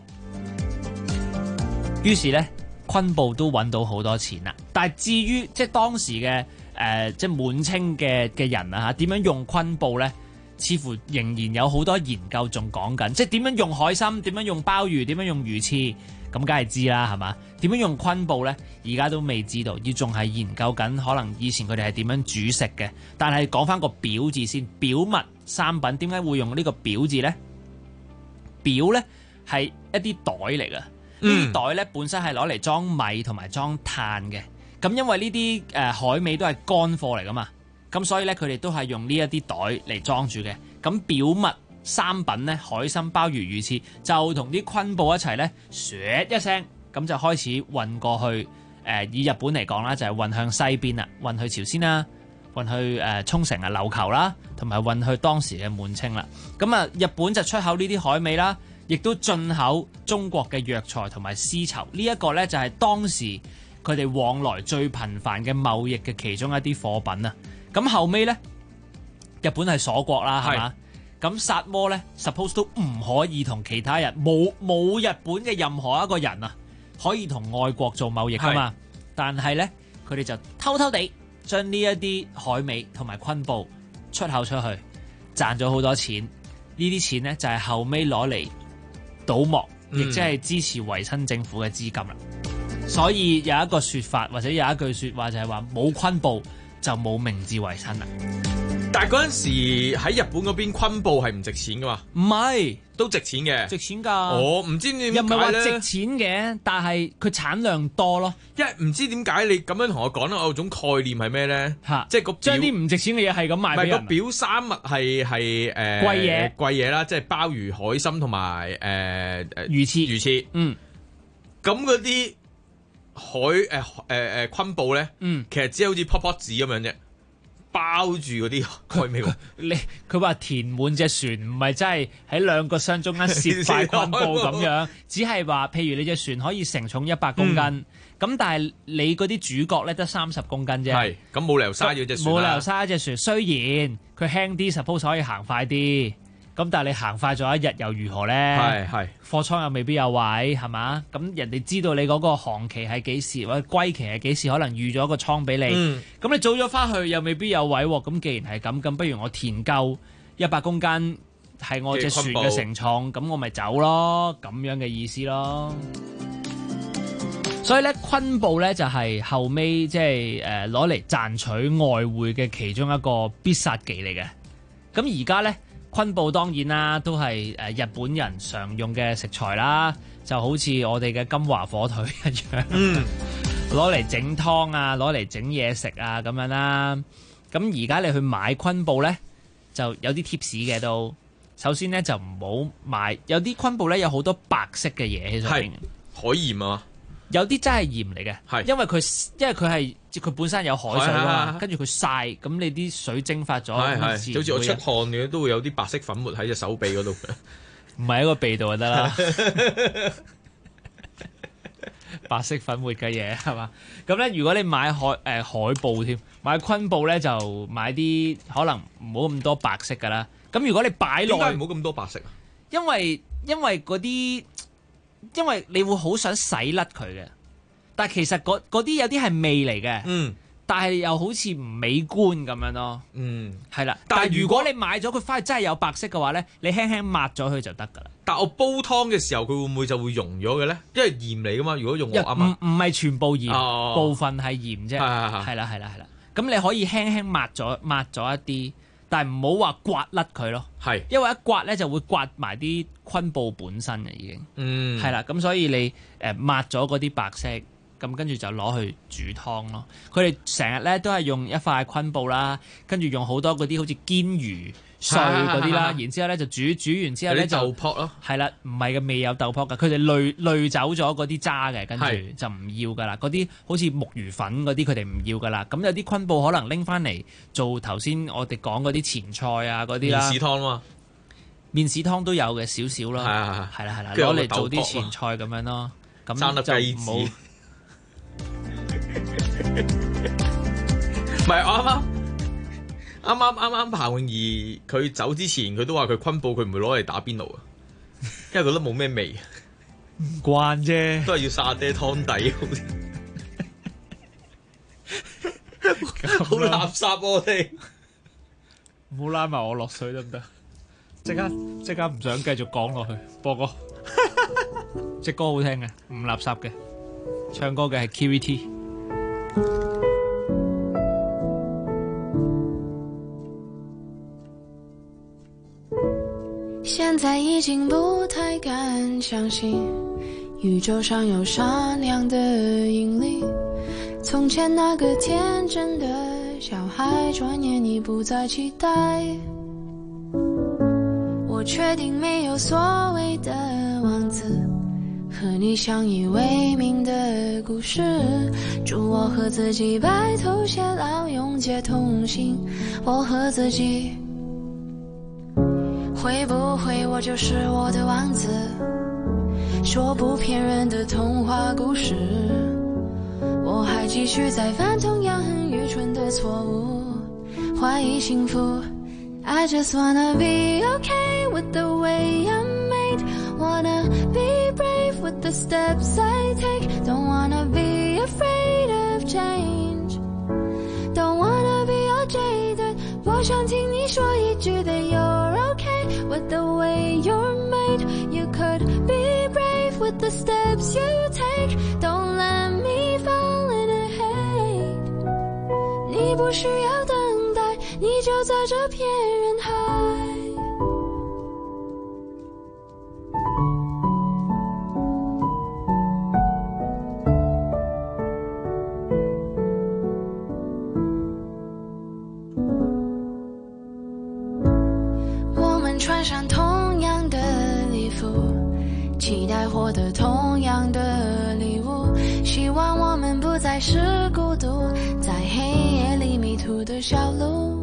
於是咧，昆布都揾到好多錢啦。但係至於即係當時嘅即係滿清嘅人啊嚇，點樣用昆布咧？似乎仍然有好多研究仲講緊，即係點樣用海參，點樣用鮑魚，點樣用魚翅，咁梗係知啦，係嘛？點樣用昆布咧？而家都未知道，要仲係研究緊，可能以前佢哋係點樣煮食嘅。但係講翻個表字先，表物3品，點解會用呢個表字咧？表咧係一啲袋嚟㗎。呢啲袋咧本身係攞嚟裝米同埋裝炭嘅，咁因為呢啲海味都係乾貨嚟噶嘛，咁所以咧佢哋都係用呢一啲袋嚟裝住嘅。咁表物3品咧，海參、鮑魚、魚翅就同啲昆布一齊咧，唰一聲咁就開始運過去。以日本嚟講啦，就係運向西邊啦，運去朝鮮啦，運去沖繩啊、琉球啦，同埋運去當時嘅滿清啦。咁啊，日本就出口呢啲海味啦。亦都進口中國嘅藥材同埋絲綢，呢一個呢，就係當時佢哋往來最頻繁嘅貿易嘅其中一啲貨品啊。咁後尾呢，日本係鎖國啦，係嘛？咁薩摩呢 suppose 都唔可以同其他人冇日本嘅任何一個人啊，可以同外國做貿易噶嘛。但係呢，佢哋就偷偷地將呢一啲海味同埋昆布出口出去，賺咗好多錢。呢啲錢呢，就係後尾攞嚟倒幕，亦即係支持維新政府嘅資金啦。所以有一個說法或者有一句說話就係話冇昆布就冇明治維新啦。 但係嗰陣時喺日本嗰邊昆布係唔值錢噶嘛？ 唔係， 都值錢嘅， 值錢㗎。 我唔知點解咧， 又唔係話值錢嘅，但係佢產量多咯。 因為唔知點解你咁樣同我講咧，我有種概念係咩咧？即係個將啲唔值錢嘅嘢係咁賣俾人。 唔係個表三物係貴嘢啦，即係鮑魚、海參同埋魚翅。咁嗰啲海昆布咧，其實只係好似泡泡紙咁樣啫。包住嗰啲海味喎， 佢話填滿隻船，唔係真係喺兩個箱中間攝塊昆布咁樣，只係話譬如你隻船可以承重100公斤，咁但係你嗰啲主角咧得30公斤啫， 係咁冇理由嘥咗隻船， 冇理由嘥一隻船。雖然佢輕啲 ，suppose 可以行快啲。咁但係你行快咗一日又如何咧？ 係貨倉又未必有位，係嘛？咁人哋知道你嗰個航期係幾時，或者歸期係幾時，可能預咗個倉俾你。咁你早咗翻去又未必有位喎。咁既然係咁不如我填夠100公斤係我隻船嘅承重，咁我咪走咯。咁樣嘅意思咯。所以咧，昆布咧就係後尾即係攞嚟賺取外匯嘅其中一個必殺技嚟嘅。咁而家咧。昆布當然啦，都係日本人常用嘅食材啦，就好似我哋嘅金華火腿一樣，攞嚟整湯啊，攞嚟整嘢食啊咁樣啦。咁而家你去買昆布咧，就有啲 tips 嘅都。首先咧就唔好買，有啲昆布咧有好多白色嘅嘢喺上邊， 海鹽啊。 有啲真係鹽嚟嘅，因為佢本身有海水啦，跟住佢曬，咁你啲水蒸發咗，好似我出汗嘅都會有啲白色粉末喺隻手臂嗰度， 唔係喺個鼻度就得啦。白色粉末嘅嘢係嘛？咁咧，如果你買海布添，買昆布咧就買啲可能唔好咁多白色噶啦。咁如果你擺落，點解唔好咁多白色啊？ 因為嗰啲。因為你會好想洗甩佢嘅，但係其實嗰啲有啲係味嚟嘅，但係又好似唔美觀咁樣咯，係啦。但係如果你買咗佢翻去真係有白色嘅話咧，你輕輕抹咗佢就得噶啦。 但我煲湯嘅時候，佢會唔會就會溶咗嘅咧？因為鹽嚟噶嘛，如果用我啱唔係全部鹽，部分係鹽啫，係啦。咁你可以輕輕抹咗一啲。但係唔好話刮甩佢咯，因為一刮咧就會刮埋啲昆布本身嘅已經，係啦，咁所以你抹咗嗰啲白色，咁跟住就攞去煮湯咯。佢哋成日咧都係用一塊昆布啦，跟住用好多嗰啲好似堅魚碎嗰啲啦，然之後咧就煮完之後咧就豆泡咯， 係啦，唔係嘅，未有豆泡㗎，佢哋濾走咗嗰啲渣嘅，跟住就唔要㗎啦。嗰啲好似木魚粉嗰啲，佢哋唔要㗎啦。咁有啲昆布可能拎翻嚟做頭先我哋講嗰啲前菜啊嗰啲啦。 麵豉湯嘛， 麵豉湯都有嘅少少咯，係啦，攞嚟做啲前菜咁樣咯。咁生得雞子，唔係我啱啱彭詠儀佢走之前，佢都話佢昆布佢唔會攞嚟打邊爐啊，因為覺得冇咩味， 唔慣啫， 都係要沙爹湯底，好垃圾我哋， 唔好拉埋我落水得唔得？即刻唔想繼續講落去，播歌，隻歌好聽嘅，唔垃圾嘅，唱歌嘅係 KVT。 现在已经不太敢相信宇宙上有善良的引力，从前那个天真的小孩，转眼已不再期待。我确定没有所谓的王子和你相依为命的故事，祝我和自己白头偕老，永结同心。我和自己会不会我就是我的王子，说不骗人的童话故事，我还继续在犯同样很愚蠢的错误，怀疑幸福。 I just wanna be okay with the way I'm made, wanna be brave with the steps I take, don't wanna be afraid of change, don't wanna be all jaded, 我想听你说一句的 You're okay with the way you're made, you could be brave with the steps you take, don't let me fall in a hate, 你不需要等待你就在这片人海。我们穿上同样的礼服，期待获得同样的礼物，希望我们不再是孤独，在黑夜里迷途的小路。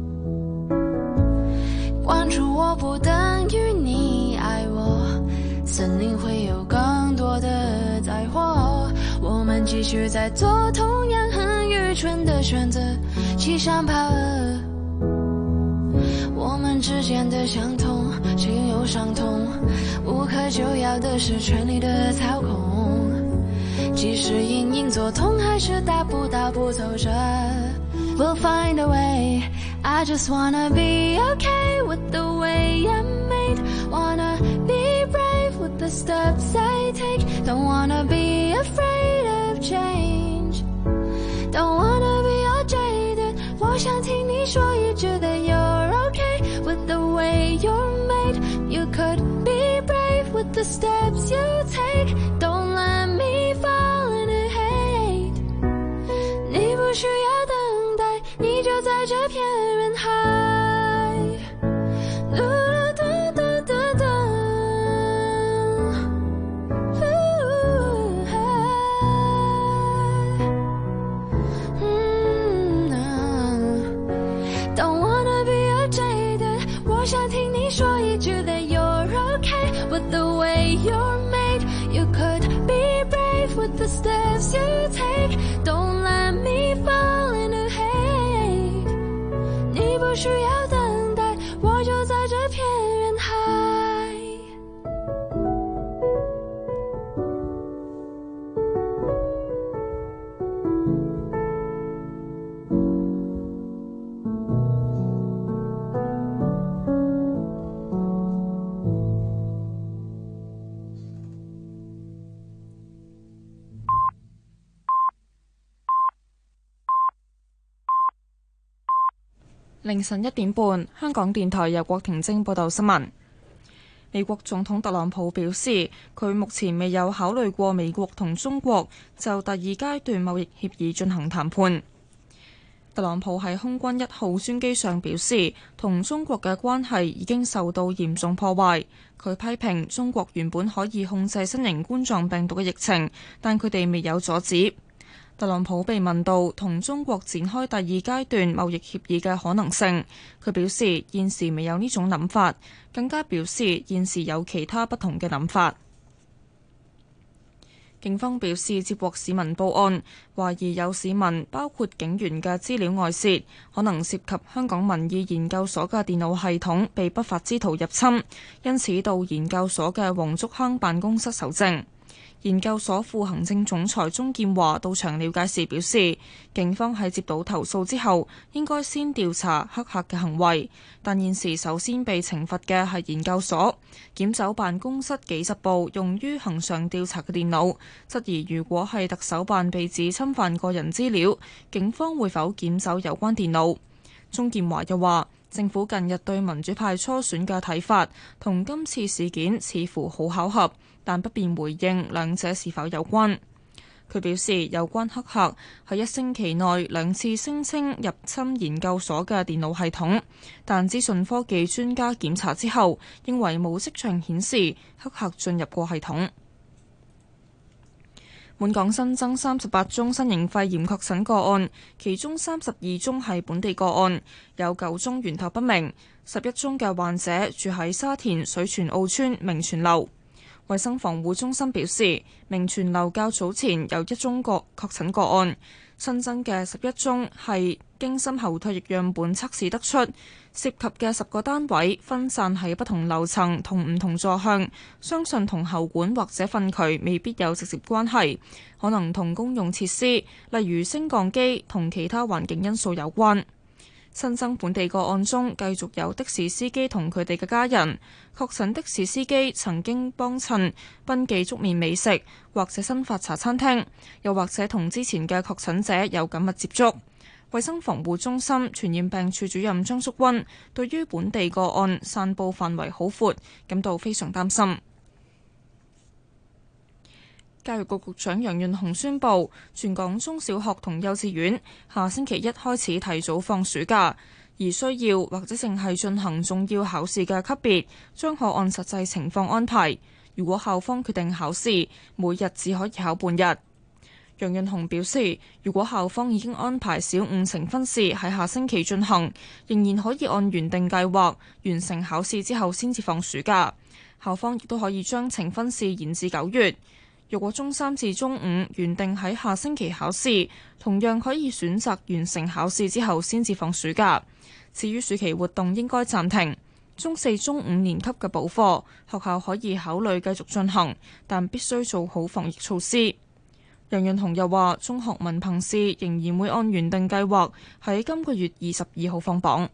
关注我不等于你爱我，森林会有更多的灾祸。我们继续在做同样很愚蠢的选择，欺善怕恶。我们之间的相同，心有伤痛，无可救药的是权力的操控。即使隐隐作痛，还是大步走着。We'll find a way. I just wanna be okay with the way I'm made. Wanna be brave with the steps I take. Don't wanna be afraid of change. Don't wanna be all jaded. 我想听你说一句 that you're okay with the way you're made. You could be brave with the steps you take. Don't let me fall into hate. 你不需要等待，你就在这片人海。嘟嘟嘟嘟嘟，Don't wanna be a jaded. 我想听你说一句 that you're okay with the way you're made. You could be brave with the steps you take. Don't let me fall into hate. 你不需要等待，我就在这片人海。 凌晨1點半，香港電台由郭婷晶報道新聞。美國總統特朗普表示，佢目前未有考慮過美國同中國就第二階段貿易協議進行談判。特朗普喺空軍1號專機上表示，同中國嘅關係已經受到嚴重破壞。佢批評中國原本可以控制新型冠狀病毒嘅疫情，但佢哋未有阻止。特朗普被問到同中國展開第二階段貿易協議嘅可能性，佢表示現時未有呢種諗法，更加表示現時有其他不同嘅諗法。警方表示接獲市民報案，懷疑有市民包括警員嘅資料外泄，可能涉及香港民意研究所嘅電腦系統被不法之徒入侵，因此到研究所嘅黃竹坑辦公室搜證。研究所副行政總裁鍾劍華到場了解時表示，警方喺接到投訴之後，應該先調查黑客嘅行為，但現時首先被懲罰嘅係研究所，檢走辦公室幾十部用於恆常調查嘅電腦，質疑如果係特首辦被指侵犯個人資料，警方會否檢走有關電腦？鍾劍華又話，政府近日對民主派初選嘅睇法同今次事件似乎好巧合，但不便回應兩者是否有關。佢表示，有關黑客喺1星期內2次聲稱入侵研究所嘅電腦系統，但資訊科技專家檢查之後，認為冇跡象顯示黑客進入過系統。本港新增38宗新型肺炎確診個案，其中32宗係本地個案，有9宗源頭不明，11宗嘅患者住喺沙田水泉澳村明泉樓。衛生防護中心表示，明泉樓較早前有1宗確診個案，新增嘅11宗係經深喉唾液樣本測試得出，涉及嘅10個單位分散喺不同樓層同唔同座向，相信同喉管或者糞渠未必有直接關係，可能同公用設施，例如升降機同其他環境因素有關。新增本地個案中，繼續有的士司機同佢哋嘅家人。確診的士司機曾經幫襯賓記粥麵美食，或者新發茶餐廳，又或者同之前嘅確診者有緊密接觸。 衛生防護中心傳染病處主任張竹君對於本地個案散佈範圍好闊感到非常擔心。教育局局長楊潤雄宣布，全港中小學同幼稚園下星期一開始提早放暑假，而需要或者淨係進行重要考試嘅級別，將可按實際情況安排。如果校方決定考試，每日只可以考半日。楊潤雄表示，如果校方已經安排小五呈分試喺下星期進行，仍然可以按原定計劃完成考試之後先至放暑假。校方亦都可以將呈分試延至9月。如果中三至中五原定喺下星期考試，同樣可以選擇完成考試之後先至放暑假。至於暑期活動應該暫停，中四、中五年級嘅補課，學校可以考慮繼續進行，但必須做好防疫措施。楊潤雄又話，中學文憑試仍然會按原定計劃喺今個月22號放榜。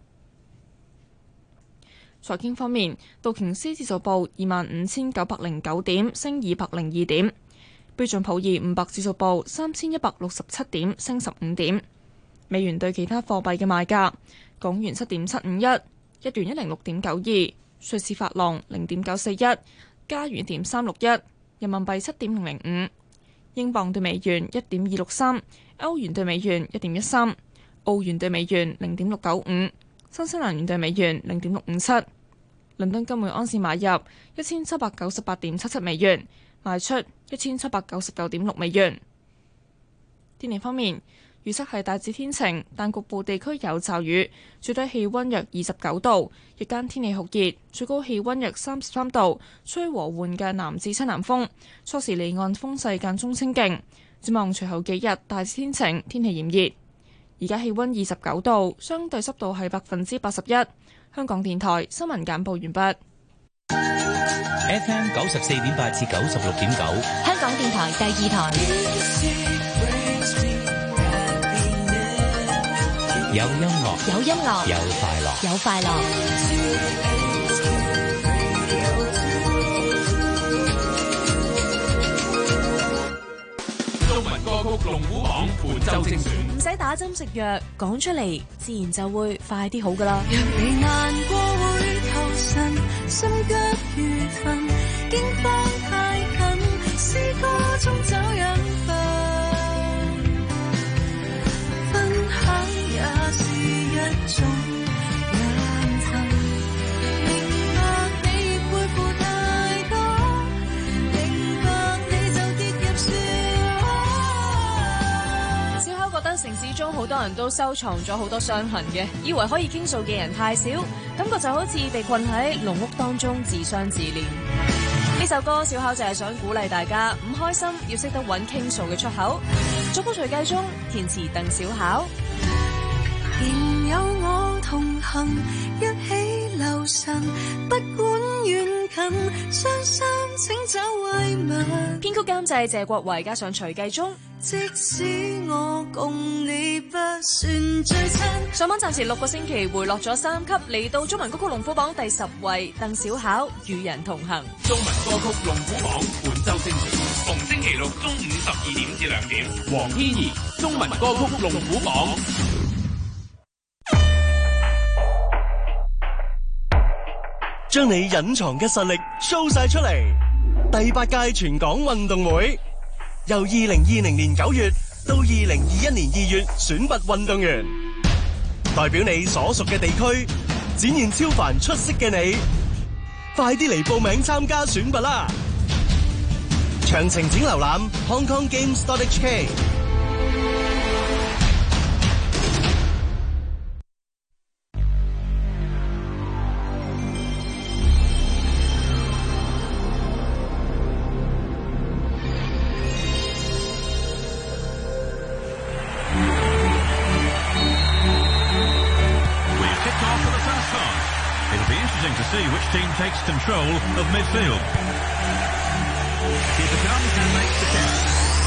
財經方面，道瓊斯指數報25,909點，升202點；標準普爾500指數報3167點，升15點。美元對其他貨幣嘅賣價：港元7.751，日元106.92，瑞士法郎0.941，加元1.361，人民幣7.005，英鎊對美元1.263，歐元對美元1.13，澳元對美元0.695，新西蘭元對美元0.657。倫敦金每盎司買入1798.77美元，賣出1799.6美元。天氣方面，預測係大致天晴，但局部地區有驟雨，最低氣溫約29度，日間天氣酷熱，最高氣溫約33度，吹和緩嘅南至西南風，初時離岸風勢間中清勁。展望隨後幾日大致天晴，天氣炎熱。而家氣溫29度，相對濕度係81%。香港電台新聞簡報完畢。 FM 94.8至96.9， 香港電台第2台。 有音樂， 有音樂， 有快樂， 有快樂。 中文歌曲龍虎榜本周精選， 唔使打針食藥，講出嚟自然就會快啲好噶啦。 若你難過會求神，心急如焚，驚慌太近，詩歌中找養分，分享也是一種養分。明白你亦背負太多，明白你就跌入漩渦。 小考覺得城市中好多人都收藏咗好多傷痕嘅，以為可以傾訴嘅人太少，感覺就好似被困喺籠屋當中自傷自憐。呢首歌小考就係想鼓勵大家唔開心要識得揾傾訴嘅出口。作曲徐繼忠，填詞鄧小巧。 仍有我同行，一起留神，不管遠近，傷心請找慰問。 編曲監製謝國維，加上徐繼忠。 即使我共你不算最親， 上網暫時6個星期回落咗3級，嚟到中文歌曲龍虎榜第10位，鄧小巧與人同行。 中文歌曲龍虎榜本周精選，逢星期六中午12點至2點，黃天怡中文歌曲龍虎榜。 將你隱藏嘅實力 show 晒出嚟！第8屆全港運動會由2020年9月到2021年2月選拔運動員，代表你所屬嘅地區，展現超凡出色嘅你。快啲嚟報名參加選拔啦！詳情請瀏覽 hongkonggames.hk。 Takes control of midfield. Keeper comes and makes the catch.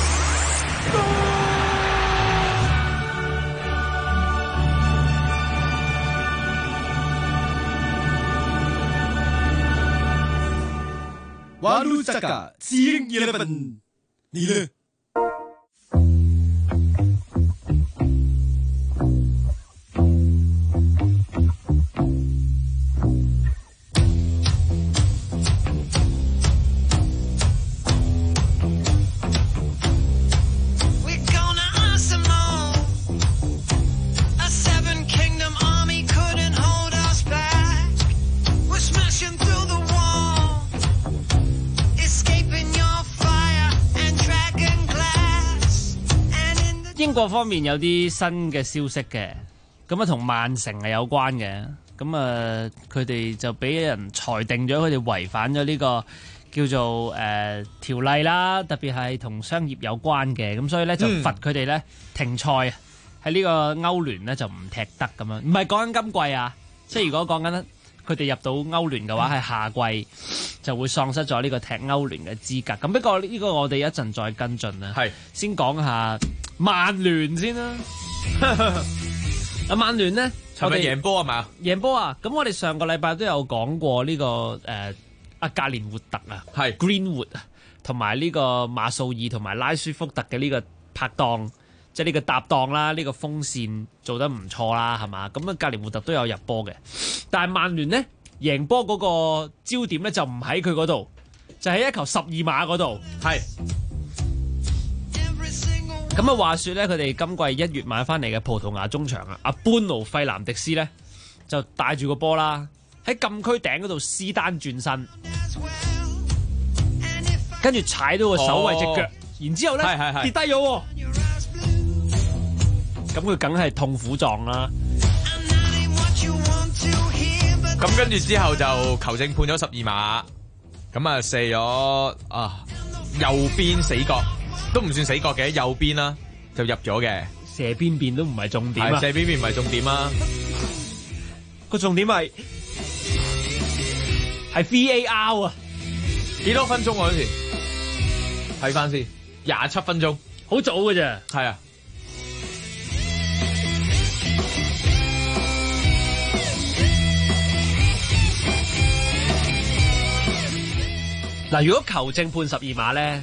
Walu Saka, Seeing 11，你呢？ 國方面有啲新嘅消息嘅，咁啊同曼城係有關嘅，咁啊佢哋就俾人裁定咗佢哋違反咗呢個叫做條例啦，特別係同商業有關嘅，咁所以咧就罰佢哋咧停賽喺呢個歐聯咧就唔踢得咁樣，唔係講緊今季啊，即係如果講緊佢哋入到歐聯嘅話，係下季就會喪失咗呢個踢歐聯嘅資格。咁不過呢個我哋一陣再跟進啦。係先講下曼聯先啦。曼聯呢， 係咪贏波啊嘛？ 贏波啊！咁我哋上個禮拜都有講過呢、個阿格連活特啊，係 Greenwood 啊，同埋呢個馬素爾同埋拉舒福特嘅呢個拍檔。即係呢個搭檔啦，呢個鋒線做得唔錯啦，係嘛？咁啊，格連活特都有入波嘅，但係曼聯呢，贏波嗰個焦點咧就唔喺佢嗰度，就喺一球12碼嗰度。係。咁啊，話說咧，佢哋今季1月買翻嚟嘅葡萄牙中場啊，阿班奴費南迪斯咧就帶住個波啦，喺禁區頂嗰度施單轉身，跟住踩到個守衞隻腳，然之後咧跌低咗喎。咁佢梗係痛苦狀啦。 咁跟住之後就球證判咗12碼，咁啊射咗右邊死角，都唔算死角嘅，右邊啦就入咗嘅。 射邊邊都唔係重點啊！ 射邊邊唔係重點啊！ 個重點係 VAR 啊！ 幾多分鐘嗰時？睇翻先，27分鐘， 好早嘅啫。 係啊。 嗱，如果球證判12碼咧，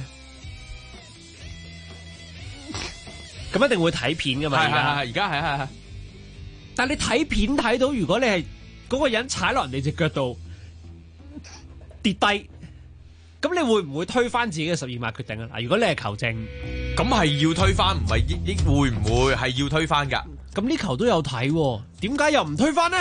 咁一定會睇片噶嘛？ 而家係。 但係你睇片睇到，如果你係嗰個人踩落人哋隻腳度跌低，咁你會唔會推翻自己嘅12碼決定啊？嗱，如果你係球證， 咁係要推翻，唔係會唔會係要推翻㗎？ 咁呢球都有睇，點解又唔推翻呢？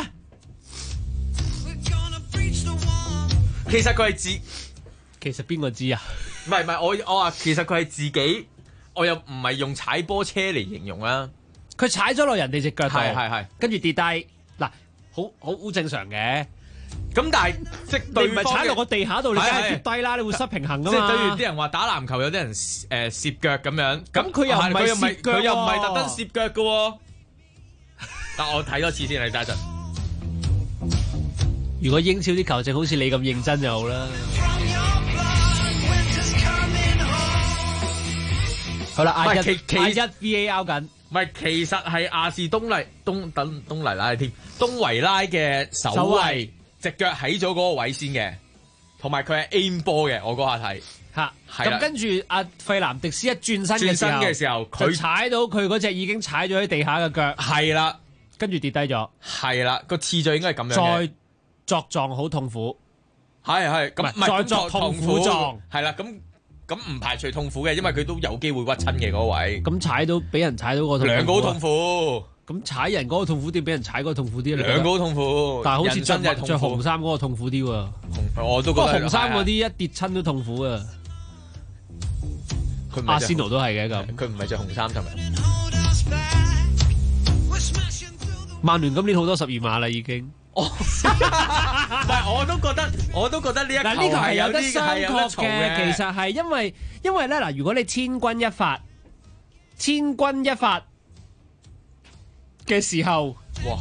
其實佢係其實邊個知啊？ 唔係，我話其實佢係自己，我又唔係用踩波車嚟形容啦。 佢踩咗落人哋隻腳度， 係， 跟住跌低，嗱，好正常嘅。 咁但係即係你唔係踩落個地下度，你梗係跌低啦，你會失平衡噶嘛。 即係對於啲人話打籃球有啲人攝腳咁樣， 咁佢又唔係攝腳， 佢又唔係特登攝腳噶。但我睇多次先，你等一陣。 如果英超啲球證好似你咁認真就好啦。好啦，亞一 VAR 緊， 唔係其實係亞士東尼拉添，東維拉嘅守衛隻腳喺咗嗰個位先嘅，同埋佢係 aim 波嘅，我嗰下睇嚇，咁跟住阿費南迪斯一轉身嘅時候，佢踩到佢嗰隻已經踩咗喺地下嘅腳， 係啦， 跟住跌低咗， 係啦，個次序應該係咁樣嘅， 再作狀好痛苦， 係咁，唔係再作痛苦狀， 係啦咁唔排除痛苦嘅，因為佢都有機會屈親嘅嗰位。 咁踩到俾人踩到個痛苦， 兩個好痛苦。 咁踩人嗰個痛苦啲，俾人踩嗰個痛苦啲。 兩個好痛苦， 但係好似着紅衫嗰個痛苦啲喎。 我都覺得。 紅衫嗰啲一跌親都痛苦啊！阿仙奴都係嘅咁。 佢唔係着紅衫尋日。 曼聯今年好多12碼啦，已經。 唔係，我都覺得呢一球嗱，呢球係有得商榷嘅。其實係因為咧嗱，如果你千鈞一髮嘅時候， 哇，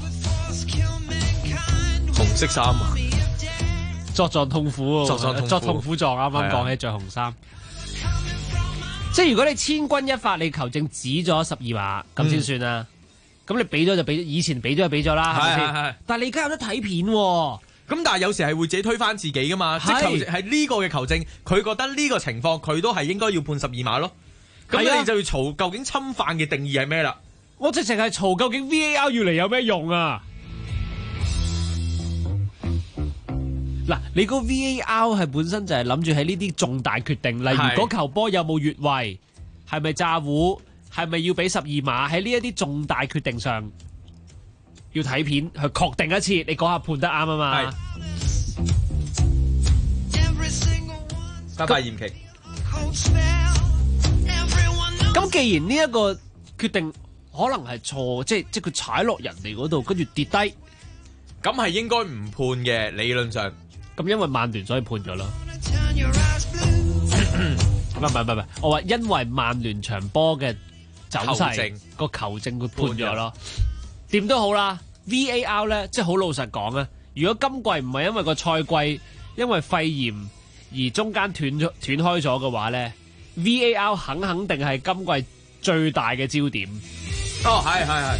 紅色衫啊， 作狀痛苦，作痛苦狀。啱啱講起着紅衫，即係如果你千鈞一髮，你球證指咗12碼咁先算啦。咁你俾咗就俾，以前俾咗就俾咗啦，係咪先？但係你而家有得睇片喎， 咁但係有時係會自己推翻自己噶嘛，即係係呢個嘅球證，佢覺得呢個情況佢都係應該要判12碼咯。咁你就要嘈究竟侵犯嘅定義係咩啦？ 我直情係嘈究竟 VAR 要嚟有咩用啊？嗱，你個 VAR 係本身就係諗住喺呢啲重大決定，例如嗰球波有冇越位，係咪詐糊？係咪要俾12碼？喺呢一啲重大決定上，要睇片去確定一次，你嗰下判得啱啊嘛。 拜拜延期。 咁既然呢一個決定可能係錯，即係佢踩落人哋嗰度，跟住跌低，咁係應該唔判嘅理論上。 咁因為曼聯所以判咗咯。唔係，我話因為曼聯場波嘅走勢個球證佢判咗咯。點都好啦 ，VAR 咧即係好老實講啊，如果今季唔係因為個賽季因為肺炎而中間斷開咗嘅話咧 ，VAR 肯定係今季最大嘅焦點。 哦，係。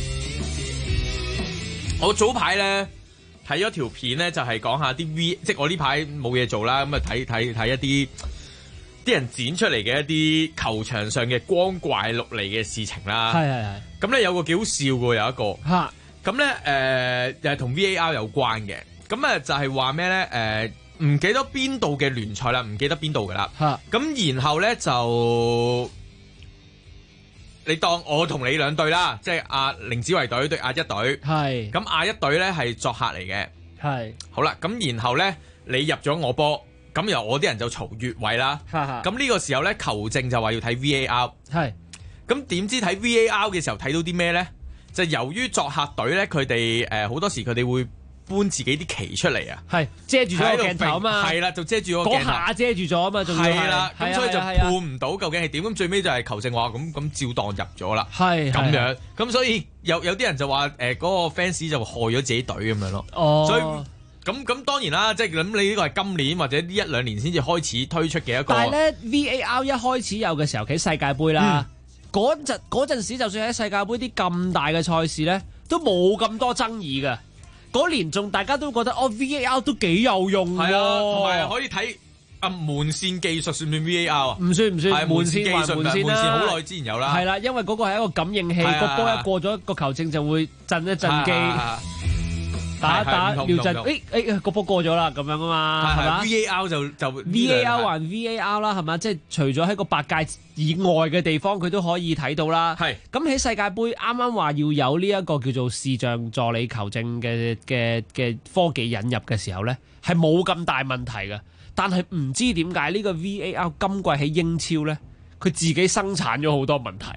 我早排咧睇咗條片咧，就係講下啲即係我呢排冇嘢做啦，咁啊睇一啲人剪出嚟嘅一啲球場上嘅光怪陸離嘅事情啦。 係。 咁咧有個幾好笑嘅，有一個咁咧又係同 VAR 有關嘅。咁啊就係話咩咧？唔記得邊度嘅聯賽啦，唔記得邊度噶啦。咁然後咧就你當我同你兩隊啦，即係凌子維隊對亞一隊。係。咁亞一隊咧係作客嚟嘅。係。好啦，咁然後咧你入咗我波。咁由我啲人就嘈越位啦，咁呢個時候咧球證就話要睇 VAR， 係，咁點知睇 VAR 嘅時候睇到啲咩咧？就由於作客隊咧，佢哋好多時佢哋會搬自己啲旗出嚟啊，係遮住咗個鏡頭啊嘛， 係啦，就遮住個鏡頭，嗰下遮住咗啊嘛，仲要係啦，咁所以就判唔到究竟係點，咁最尾就係球證話咁照當入咗啦，係咁樣，咁所以有啲人就話嗰個 fans 就害咗自己隊咁樣咯，所以。咁當然啦，即係咁你呢個係今年或者呢1-2年先至開始推出嘅一個。 但係咧 VAR 一開始有嘅時候，喺世界盃啦，嗰陣時就算喺世界盃啲咁大嘅賽事咧，都冇咁多爭議嘅。嗰年仲大家都覺得VAR 都幾有用喎， 同埋可以睇門線技術算唔算 VAR 啊？ 唔算，門線技術門線好耐之前有啦。 係啦，因為嗰個係一個感應器，個波一過咗個球證就會震一震機。打尿震，個波過咗啦，咁樣啊嘛，係嘛 ？VAR 就 VAR 還 VAR 啦，係嘛？即係除咗喺個白界以外嘅地方，佢都可以睇到啦。係咁喺世界盃啱啱話要有呢一個叫做視像助理球證嘅科技引入嘅時候咧，係冇咁大問題嘅。但係唔知點解呢個 VAR 今季喺英超咧，佢自己生產咗好多問題。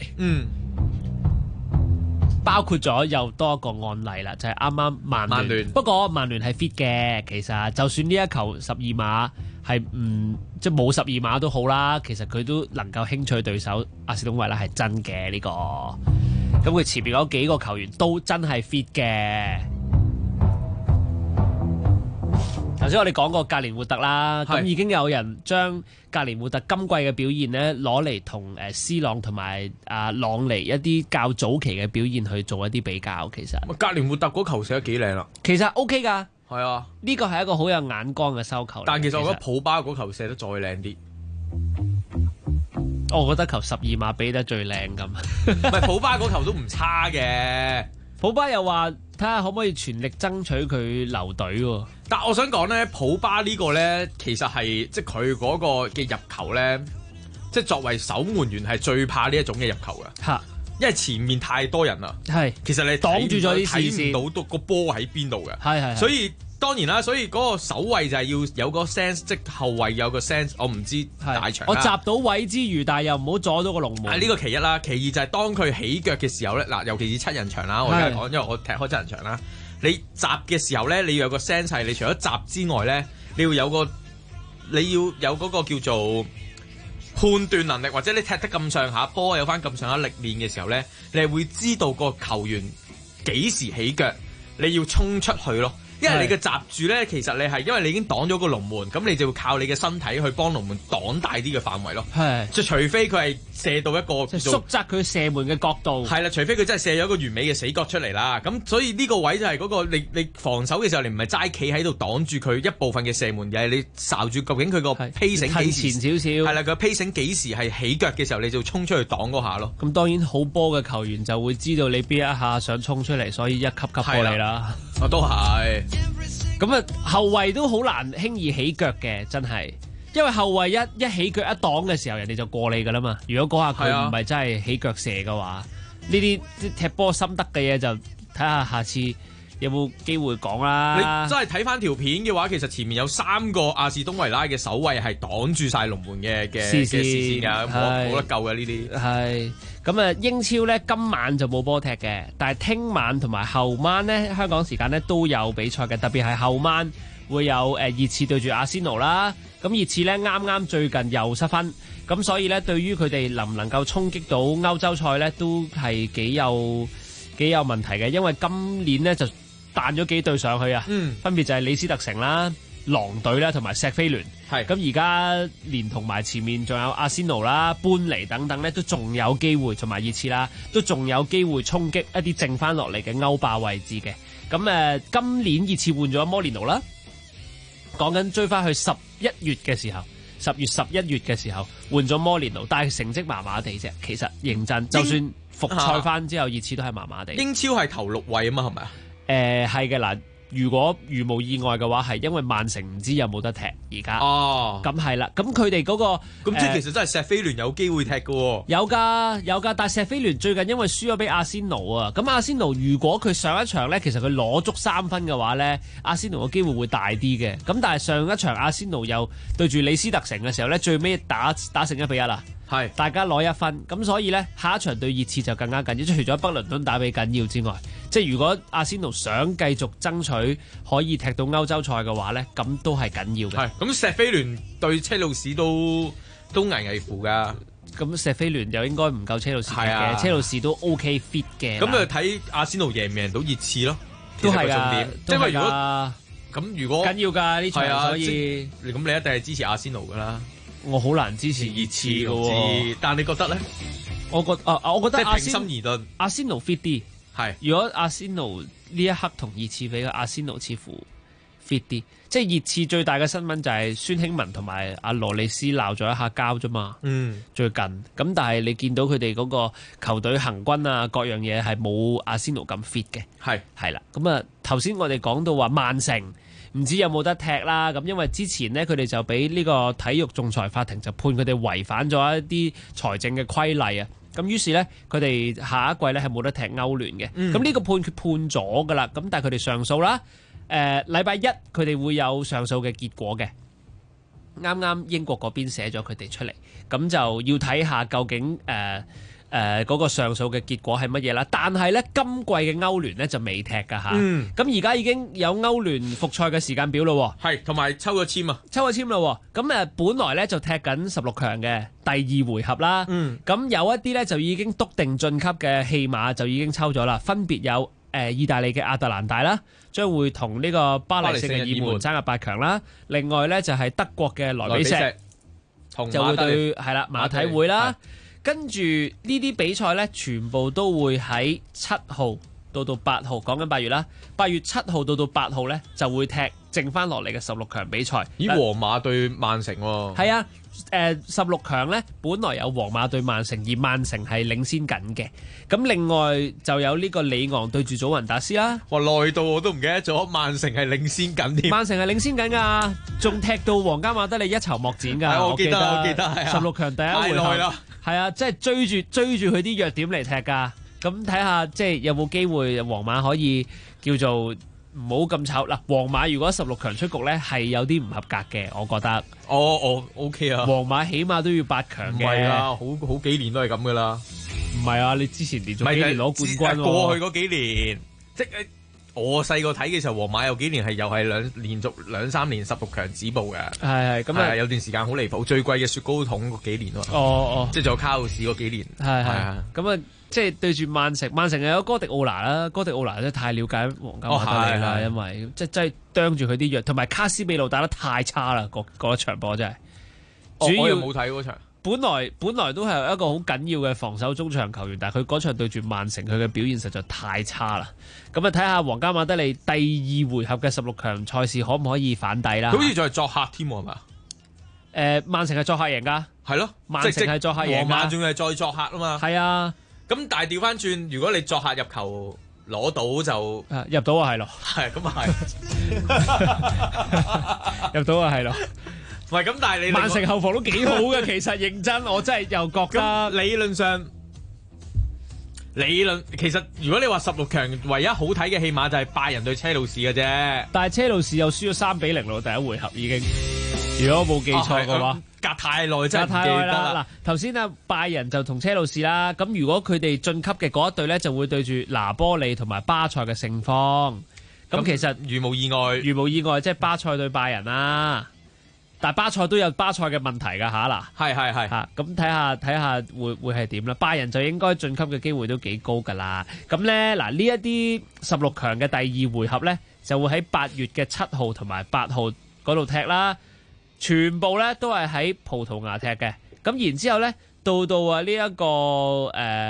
包括咗又多一個案例啦，就係啱啱曼聯。不過曼聯係 fit 嘅，其實就算呢一球12碼係即係冇12碼都好啦，其實佢都能夠輕取對手阿士東維拉係真嘅呢個。咁佢前面嗰幾個球員都真係 fit 嘅。頭先我哋講過格連活特啦，咁已經有人將格連活特今季嘅表現咧攞嚟同斯朗同埋朗尼一啲較早期嘅表現去做一啲比較。其實格連活特嗰球射得幾靚啦， 其實 OK 噶， 係啊， 呢個係一個好有眼光嘅收球。 但其實我覺得普巴嗰球射得再靚啲， 我覺得球12碼比得最靚咁。 唔係普巴嗰球都唔差嘅， 普巴又話睇下可唔可以全力爭取佢留隊喎。 但我想講咧，普巴呢個咧，其實係即係佢嗰個嘅入球咧，即係作為守門員係最怕呢一種嘅入球嘅。嚇，因為前面太多人啦。係，其實你擋住咗啲視線， 睇唔到個波喺邊度嘅。 係，所以當然啦，所以嗰個守衛就係要有個 sense， 即係後衛有個 sense。我唔知大場。 我閘到位之餘，但係又唔好阻到個龍門。 呢個其一啦，其二就係當佢起腳嘅時候咧，嗱，尤其是7人場啦，我而家講，因為我踢開7人場啦。你閘嘅時候咧，你要有個 sense 係，你除咗閘之外咧，你要有嗰個叫做判斷能力，或者你踢得咁上下波，有翻咁上下歷練嘅時候咧，你係會知道個球員幾時起腳，你要衝出去咯。因為你嘅閘住咧，其實你係因為你已經擋咗個龍門，咁你就要靠你嘅身體去幫龍門擋大啲嘅範圍咯。係，即係除非佢係射到一個縮窄佢射門嘅角度。 係啦，除非佢真係射咗一個完美嘅死角出嚟啦。咁所以呢個位就係嗰個你防守嘅時候，你唔係齋企喺度擋住佢一部分嘅射門，而係你睄住究竟佢個 pacing 幾時前少少。 係啦，佢 pacing 幾時係起腳嘅時候，你就衝出去擋嗰下咯。 咁當然好波嘅球員就會知道你邊一下想衝出嚟，所以一級級過你啦。 我都係。 咁啊，後衛都好難輕易起腳嘅，真係，因為後衛一起腳一擋嘅時候，人哋就過你噶啦嘛。如果嗰下佢唔係真係起腳射嘅話，呢啲踢波心得嘅嘢就睇下下次有冇機會講啦？ 你真係睇翻條片嘅話，其實前面有3個亞士東維拉嘅守衛係擋住晒龍門嘅視線㗎，冇得救嘅呢啲。 係咁啊！英超咧今晚就冇波踢嘅，但係聽晚同埋後晚咧香港時間咧都有比賽嘅，特別係後晚會有熱刺對住阿仙奴啦。咁熱刺咧啱啱最近又失分，咁所以咧對於佢哋能唔能夠衝擊到歐洲賽咧，都係幾有問題嘅，因為今年咧就彈咗幾隊上去啊，分別就係李斯特城啦、狼隊啦同埋錫菲聯。係咁而家連同埋前面仲有阿仙奴啦、般尼等等咧，都仲有機會，同埋熱刺啦，都仲有機會衝擊一啲剩翻落嚟嘅歐霸位置嘅。咁今年熱刺換咗摩連奴啦，講緊追翻去11月嘅時候，10月11月嘅時候換咗摩連奴，但係成績麻麻地啫。其實認真，就算復賽翻之後，熱刺都係麻麻地。 英超係頭6位啊嘛，係咪啊？ 係嘅嗱。如果如無意外嘅話，係因為曼城唔知有冇得踢而家。哦，咁係啦，咁佢哋嗰個咁即係其實真係錫菲聯有機會踢嘅喎。 有㗎，但係錫菲聯最近因為輸咗俾阿仙奴啊，咁阿仙奴如果佢上一場咧，其實佢攞足3分嘅話咧，阿仙奴嘅機會會大啲嘅。咁但係上一場阿仙奴又對住李斯特城嘅時候咧，最尾打成1-1啦。係，大家攞1分，咁所以咧下一場對熱刺就更加緊要。除咗北倫敦打比緊要之外，即係如果阿仙奴想繼續爭取可以踢到歐洲賽嘅話咧，咁都係緊要嘅。 係，咁錫菲聯對車路士都危危乎㗎。 咁錫菲聯又應該唔夠車路士嘅，車路士都 OK fit 嘅。 咁就睇阿仙奴贏唔贏到熱刺咯， 都係重點。因為如果緊要㗎呢場，所以咁你一定係支持阿仙奴㗎啦。 我好難支持熱刺嘅喎， 但你覺得咧？ 我覺得平心而論， 阿仙奴 fit 啲。係，如果阿仙奴呢一刻同熱刺比，阿仙奴似乎 fit 啲。即係熱刺最大嘅新聞就係孫興文同埋阿羅利斯鬧咗一下交啫嘛。最近咁，但係你見到佢哋嗰個球隊行軍啊，各樣嘢係冇阿仙奴咁 fit 嘅。係啦，咁啊頭先我哋講到話曼城。唔知有冇得踢啦？咁因為之前呢，佢哋就俾呢個體育仲裁法庭就判佢哋違反咗一啲財政嘅規例啊。咁於是呢，佢哋下一季呢係冇得踢歐聯嘅。咁呢個判決判咗噶啦。咁但係佢哋上訴啦。禮拜一佢哋會有上訴嘅結果嘅。啱啱英國嗰邊寫咗佢哋出嚟，咁就要睇下究竟嗰個上訴嘅結果係乜嘢啦？但係咧，今季嘅歐聯咧就未踢㗎吓。咁而家已經有歐聯復賽嘅時間表咯。 係，同埋抽咗籤啊！ 抽咗籤咯。咁本來咧就踢緊16強嘅第2回合啦。咁有一啲咧就已經篤定晉級嘅戲碼就已經抽咗啦。分別有意大利嘅亞特蘭大啦，將會同呢個巴黎聖日耳門爭入8強啦。另外咧就係德國嘅萊比錫就會對馬體會啦。跟住呢啲比賽呢，全部都會喺7號到8號，講緊8月啦。8月7號到8號呢，就會踢剩翻落嚟嘅16強比賽。 咦，皇馬對曼城喎？ 係啊，16強呢，本來有皇馬對曼城，而曼城係領先緊嘅。咁另外就有呢個里昂對住祖雲達斯啦。 哇，耐到我都唔記得咗，曼城係領先緊添。 曼城係領先緊㗎，仲踢到皇家馬德里一籌莫展㗎。 我記得 16強第一回合。係啊，即係追住佢啲弱點嚟踢㗎。咁睇下即係有冇機會皇馬可以叫做唔好咁醜嗱。皇馬如果16強出局咧，係有啲唔合格嘅，我覺得。 OK 啊。 皇馬起碼都要8強嘅。 唔係啊，好幾年都係咁㗎啦。 唔係啊，你之前連續幾年攞冠軍喎。 過去嗰幾年，即係我細個睇嘅時候，皇馬有幾年係又係連續2-3年16強止步嘅。係咁啊，有段時間好離譜，最貴嘅雪糕筒嗰幾年喎。即係仲有卡路士嗰幾年。係咁啊，即係對住曼城又有哥迪奧拿啦，哥迪奧拿真係太了解皇家馬德里啦，因為即係真係啄住佢啲弱，同埋卡斯比路打得太差啦，嗰一場波真係。 我又冇睇嗰場。 本來都係一個好緊要嘅防守中場球員，但係佢嗰場對住曼城，佢嘅表現實在太差啦。咁啊，睇下皇家馬德里第2回合嘅16強賽事可唔可以反底啦？ 佢好似就係作客添係嘛？ 曼城係作客贏㗎。係咯，曼城係作客贏㗎。 皇馬仲係再作客啊嘛。 係啊。 咁但係調翻轉，如果你作客入球攞到就入到啊，係咯。 係咁啊，係。 入到啊，係咯。 唔係咁，但係你曼城後防都幾好嘅，其實認真，我真係又覺得理論上理論其實如果你話16強唯一好睇嘅戲碼就係拜仁對車路士嘅啫， 但係車路士又輸咗3-0咯，第一回合已經。如果我冇記錯嘅話， 隔太耐真係唔記得啦。 嗱，頭先啊拜仁就同車路士啦，咁如果佢哋晉級嘅嗰一隊咧，就會對住拿波利同埋巴塞嘅勝方。咁其實如無意外， 即係巴塞對拜仁啦。但係巴塞都有巴塞嘅問題㗎嚇嗱， 係嚇咁睇下會係點啦？拜仁就應該晉級嘅機會都幾高㗎啦。咁咧嗱呢一啲16強嘅第二回合咧，就會喺8月嘅7號同埋8號嗰度踢啦。全部咧都係喺葡萄牙踢嘅。咁然之後咧到啊呢一個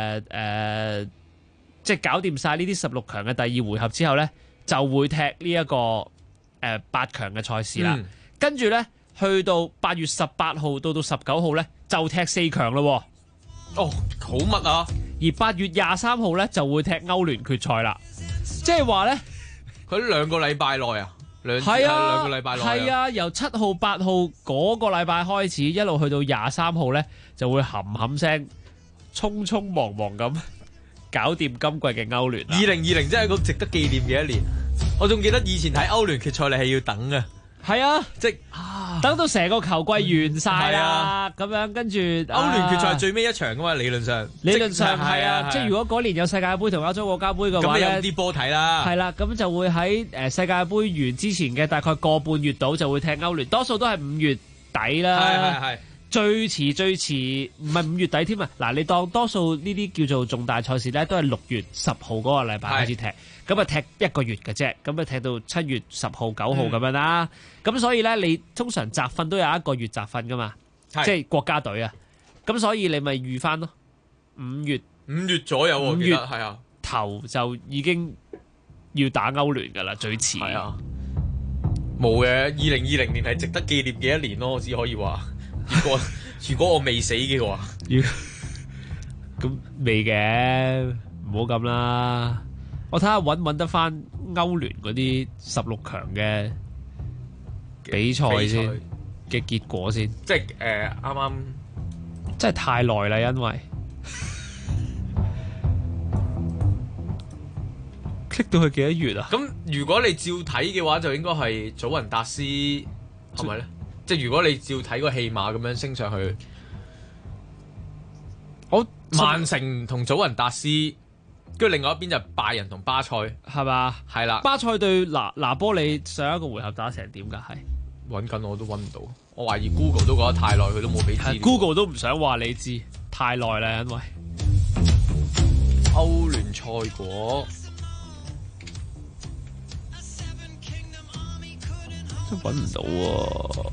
即係搞掂晒呢啲16強嘅第二回合之後咧，就會踢呢一個8強嘅賽事啦。跟住咧。去到8月18號到19號咧，就踢4強咯。 哦，好密啊！ 而8月23號咧就會踢歐聯決賽啦。即係話咧， 佢2個禮拜內啊，兩個禮拜內係啊，由7號、8號嗰個禮拜開始，一路去到23號咧，就會冚聲、匆匆忙忙咁搞掂今季嘅歐聯。 2020真係個值得紀念嘅一年。我仲記得以前睇歐聯決賽，你係要等嘅。 係啊， 即等到成個球季完晒啦，咁樣跟住歐聯決賽最尾一場噶嘛，理論上係啊，即係如果嗰年有世界盃同歐洲國家盃嘅話咧， 咁有啲波睇啦， 係啦，咁就會喺世界盃完之前嘅大概個半月度就會踢歐聯，多數都係5月底啦， 係最遲唔係5月底添啊！嗱，你當多數呢啲叫做重大賽事咧，都係6月10號嗰個禮拜開始踢。咁啊踢1個月嘅啫，咁啊踢到7月10號、9號咁樣啦。咁所以咧，你通常集訓都有1個月集訓噶嘛，即係國家隊啊。咁所以你咪預翻咯。5月左右，我記得係啊， 頭就已經要打歐聯噶啦，最遲。 係啊，冇嘅。2020年係值得紀念嘅一年咯，我只可以話。如果我未死嘅話， 咁未嘅，唔好咁啦。我睇下搵得翻歐聯嗰啲16強嘅比賽先嘅結果先， 即係啱啱， 真係太耐啦，因為 click 到去幾多月啊？ 咁如果你照睇嘅話，就應該係祖雲達斯係咪咧？即係如果你照睇個戲碼咁樣升上去，曼城同祖雲達斯。跟住另外一邊就拜仁同巴塞， 係嘛？ 係啦。 巴塞對拿波利上一個回合打成點㗎？係揾緊我都揾唔到，我懷疑 Google 都覺得太耐，佢都冇俾資料。 Google 都唔想話你知，太耐啦，因為歐聯賽果真揾唔到喎，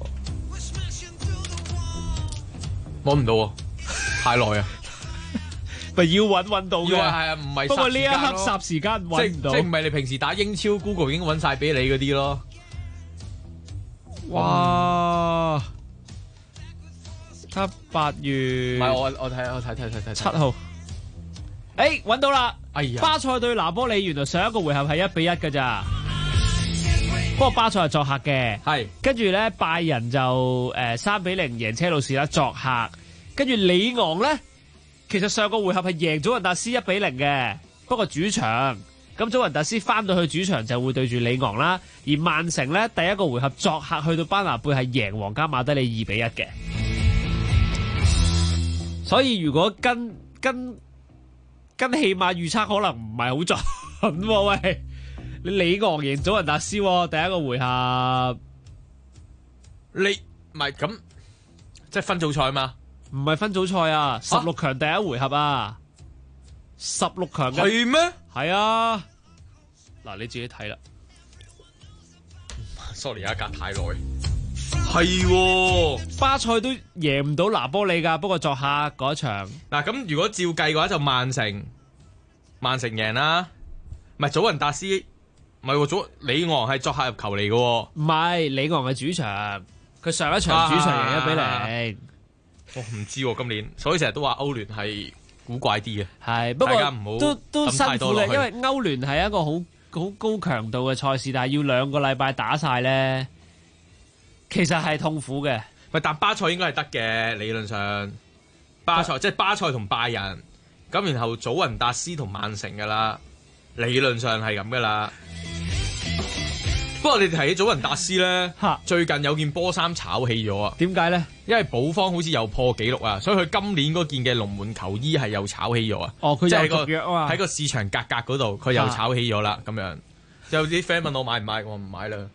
揾唔到喎，太耐啊！ 咪要揾到嘅， 係啊，唔係。 不過呢一刻霎時間揾唔到， 即係唔係你平時打英超 Google 已經揾晒俾你嗰啲咯。 哇！睇8月， 唔係我睇 7號。揾到啦！ 哎呀， 巴塞對拿波利原來上一個回合係1-1㗎咋。不過巴塞係作客嘅， 係。跟住咧拜仁就3-0贏車路士啦，作客。跟住里昂咧。其實上個回合係贏祖雲達斯1-0嘅，不過主場咁祖雲達斯翻到去主場就會對住里昂啦，而曼城呢，第一個回合作客去到班拿貝係贏皇家馬德里2-1嘅，所以如果跟戲碼預測可能唔係好準喎，喂，你里昂贏祖雲達斯第一個回合， 你唔係咁即係分組賽嘛？ 唔係分組賽啊，16強第一回合啊，16強嘅係咩？ 係啊，嗱你自己睇啦。 sorry 啊，隔太耐。係， 巴塞都贏唔到拿波利噶，不過作客嗰場。 嗱咁如果照計嘅話，就曼城贏啦，唔係祖雲達斯，唔係里昂係作客入球嚟嘅。 唔係里昂係主場，佢上一場主場贏1-0。 我唔知今年，所以成日都話歐聯係古怪啲嘅。 係，不過大家唔好都辛苦嘅，因為歐聯係一個好高強度嘅賽事，但係要2個禮拜打晒咧，其實係痛苦嘅。 但巴塞應該係得嘅，理論上巴塞即係巴塞同拜仁， 咁然後祖雲達斯同曼城噶啦，理論上係咁噶啦。不過你哋提起祖雲達斯咧，最近有件波衫炒起咗啊！ 點解咧？ 因為寶方好似又破紀錄啊，所以佢今年嗰件嘅龍門球衣係又炒起咗啊！ 哦，佢又續約啊嘛， 喺個市場價格嗰度，佢又炒起咗啦，咁樣。有啲 friend 問我買唔買，我唔買啦。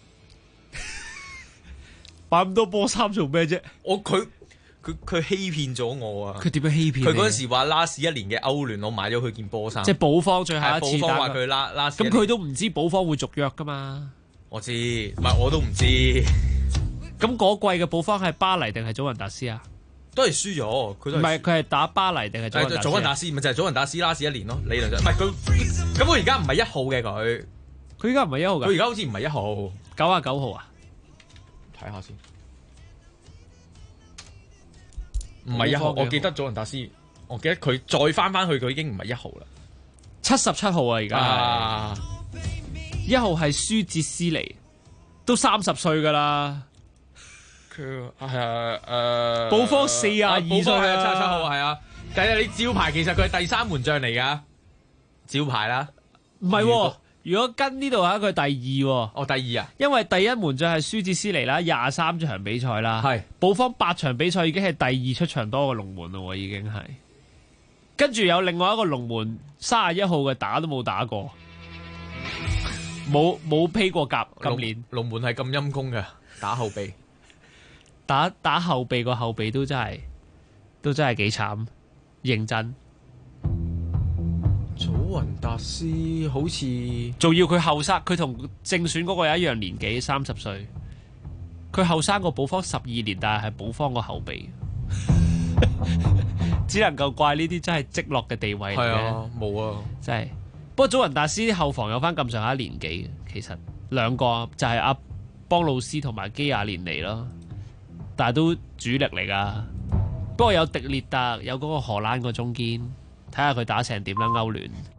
買咁多波衫做咩啫？ 佢欺騙咗我啊！ 佢點樣欺騙？ 佢嗰陣時話 last 一年嘅歐聯，我買咗佢件波衫。 即係寶方最後一次， 寶方話佢 last。 咁佢都唔知寶方會續約噶嘛？ 我知，唔係我都唔知。 咁嗰季嘅寶方係巴黎定係祖雲達斯啊？ 都係輸咗，佢都唔係佢係打巴黎定係祖雲達斯？咪就係祖雲達斯 last 一年咯，理論上唔係佢。咁佢而家唔係1號嘅佢而家唔係1號㗎。 佢而家好似唔係1號 ，99號啊？ 睇下先。唔係1號，我記得祖雲達斯，我記得佢再翻去，佢已經唔係1號啦。 77號啊，而家係1號係舒哲斯尼，都30歲噶啦。 佢寶方42歲啊 ，77號係啊。但係你照牌，其實佢係第3門將嚟噶，照牌啦。 唔係，如果跟呢度啊，佢第2。 哦，第2啊， 因為第1門將係舒哲斯尼啦，23場比賽啦。係寶方8場比賽已經係第2出場多嘅龍門咯，已經係。跟住有另外一個龍門31號嘅打都冇打過，冇披過甲。今年龍門係咁陰功嘅，打後備， 打後備個後備都真係幾慘，認真。 祖雲達斯好似仲要佢後生，佢同正選嗰個有一樣年紀，30歲。佢後生過寶方12年，但係寶方個後備，只能夠怪呢啲真係積落嘅地位嚟嘅。 係啊，冇啊， 真係。不過祖雲達斯後防有翻咁上下年紀，其實兩個就係阿邦魯斯同埋基亞連尼咯，但係都主力嚟噶。不過有迪列特，有嗰個荷蘭個中堅。睇下佢打成點啦，歐聯。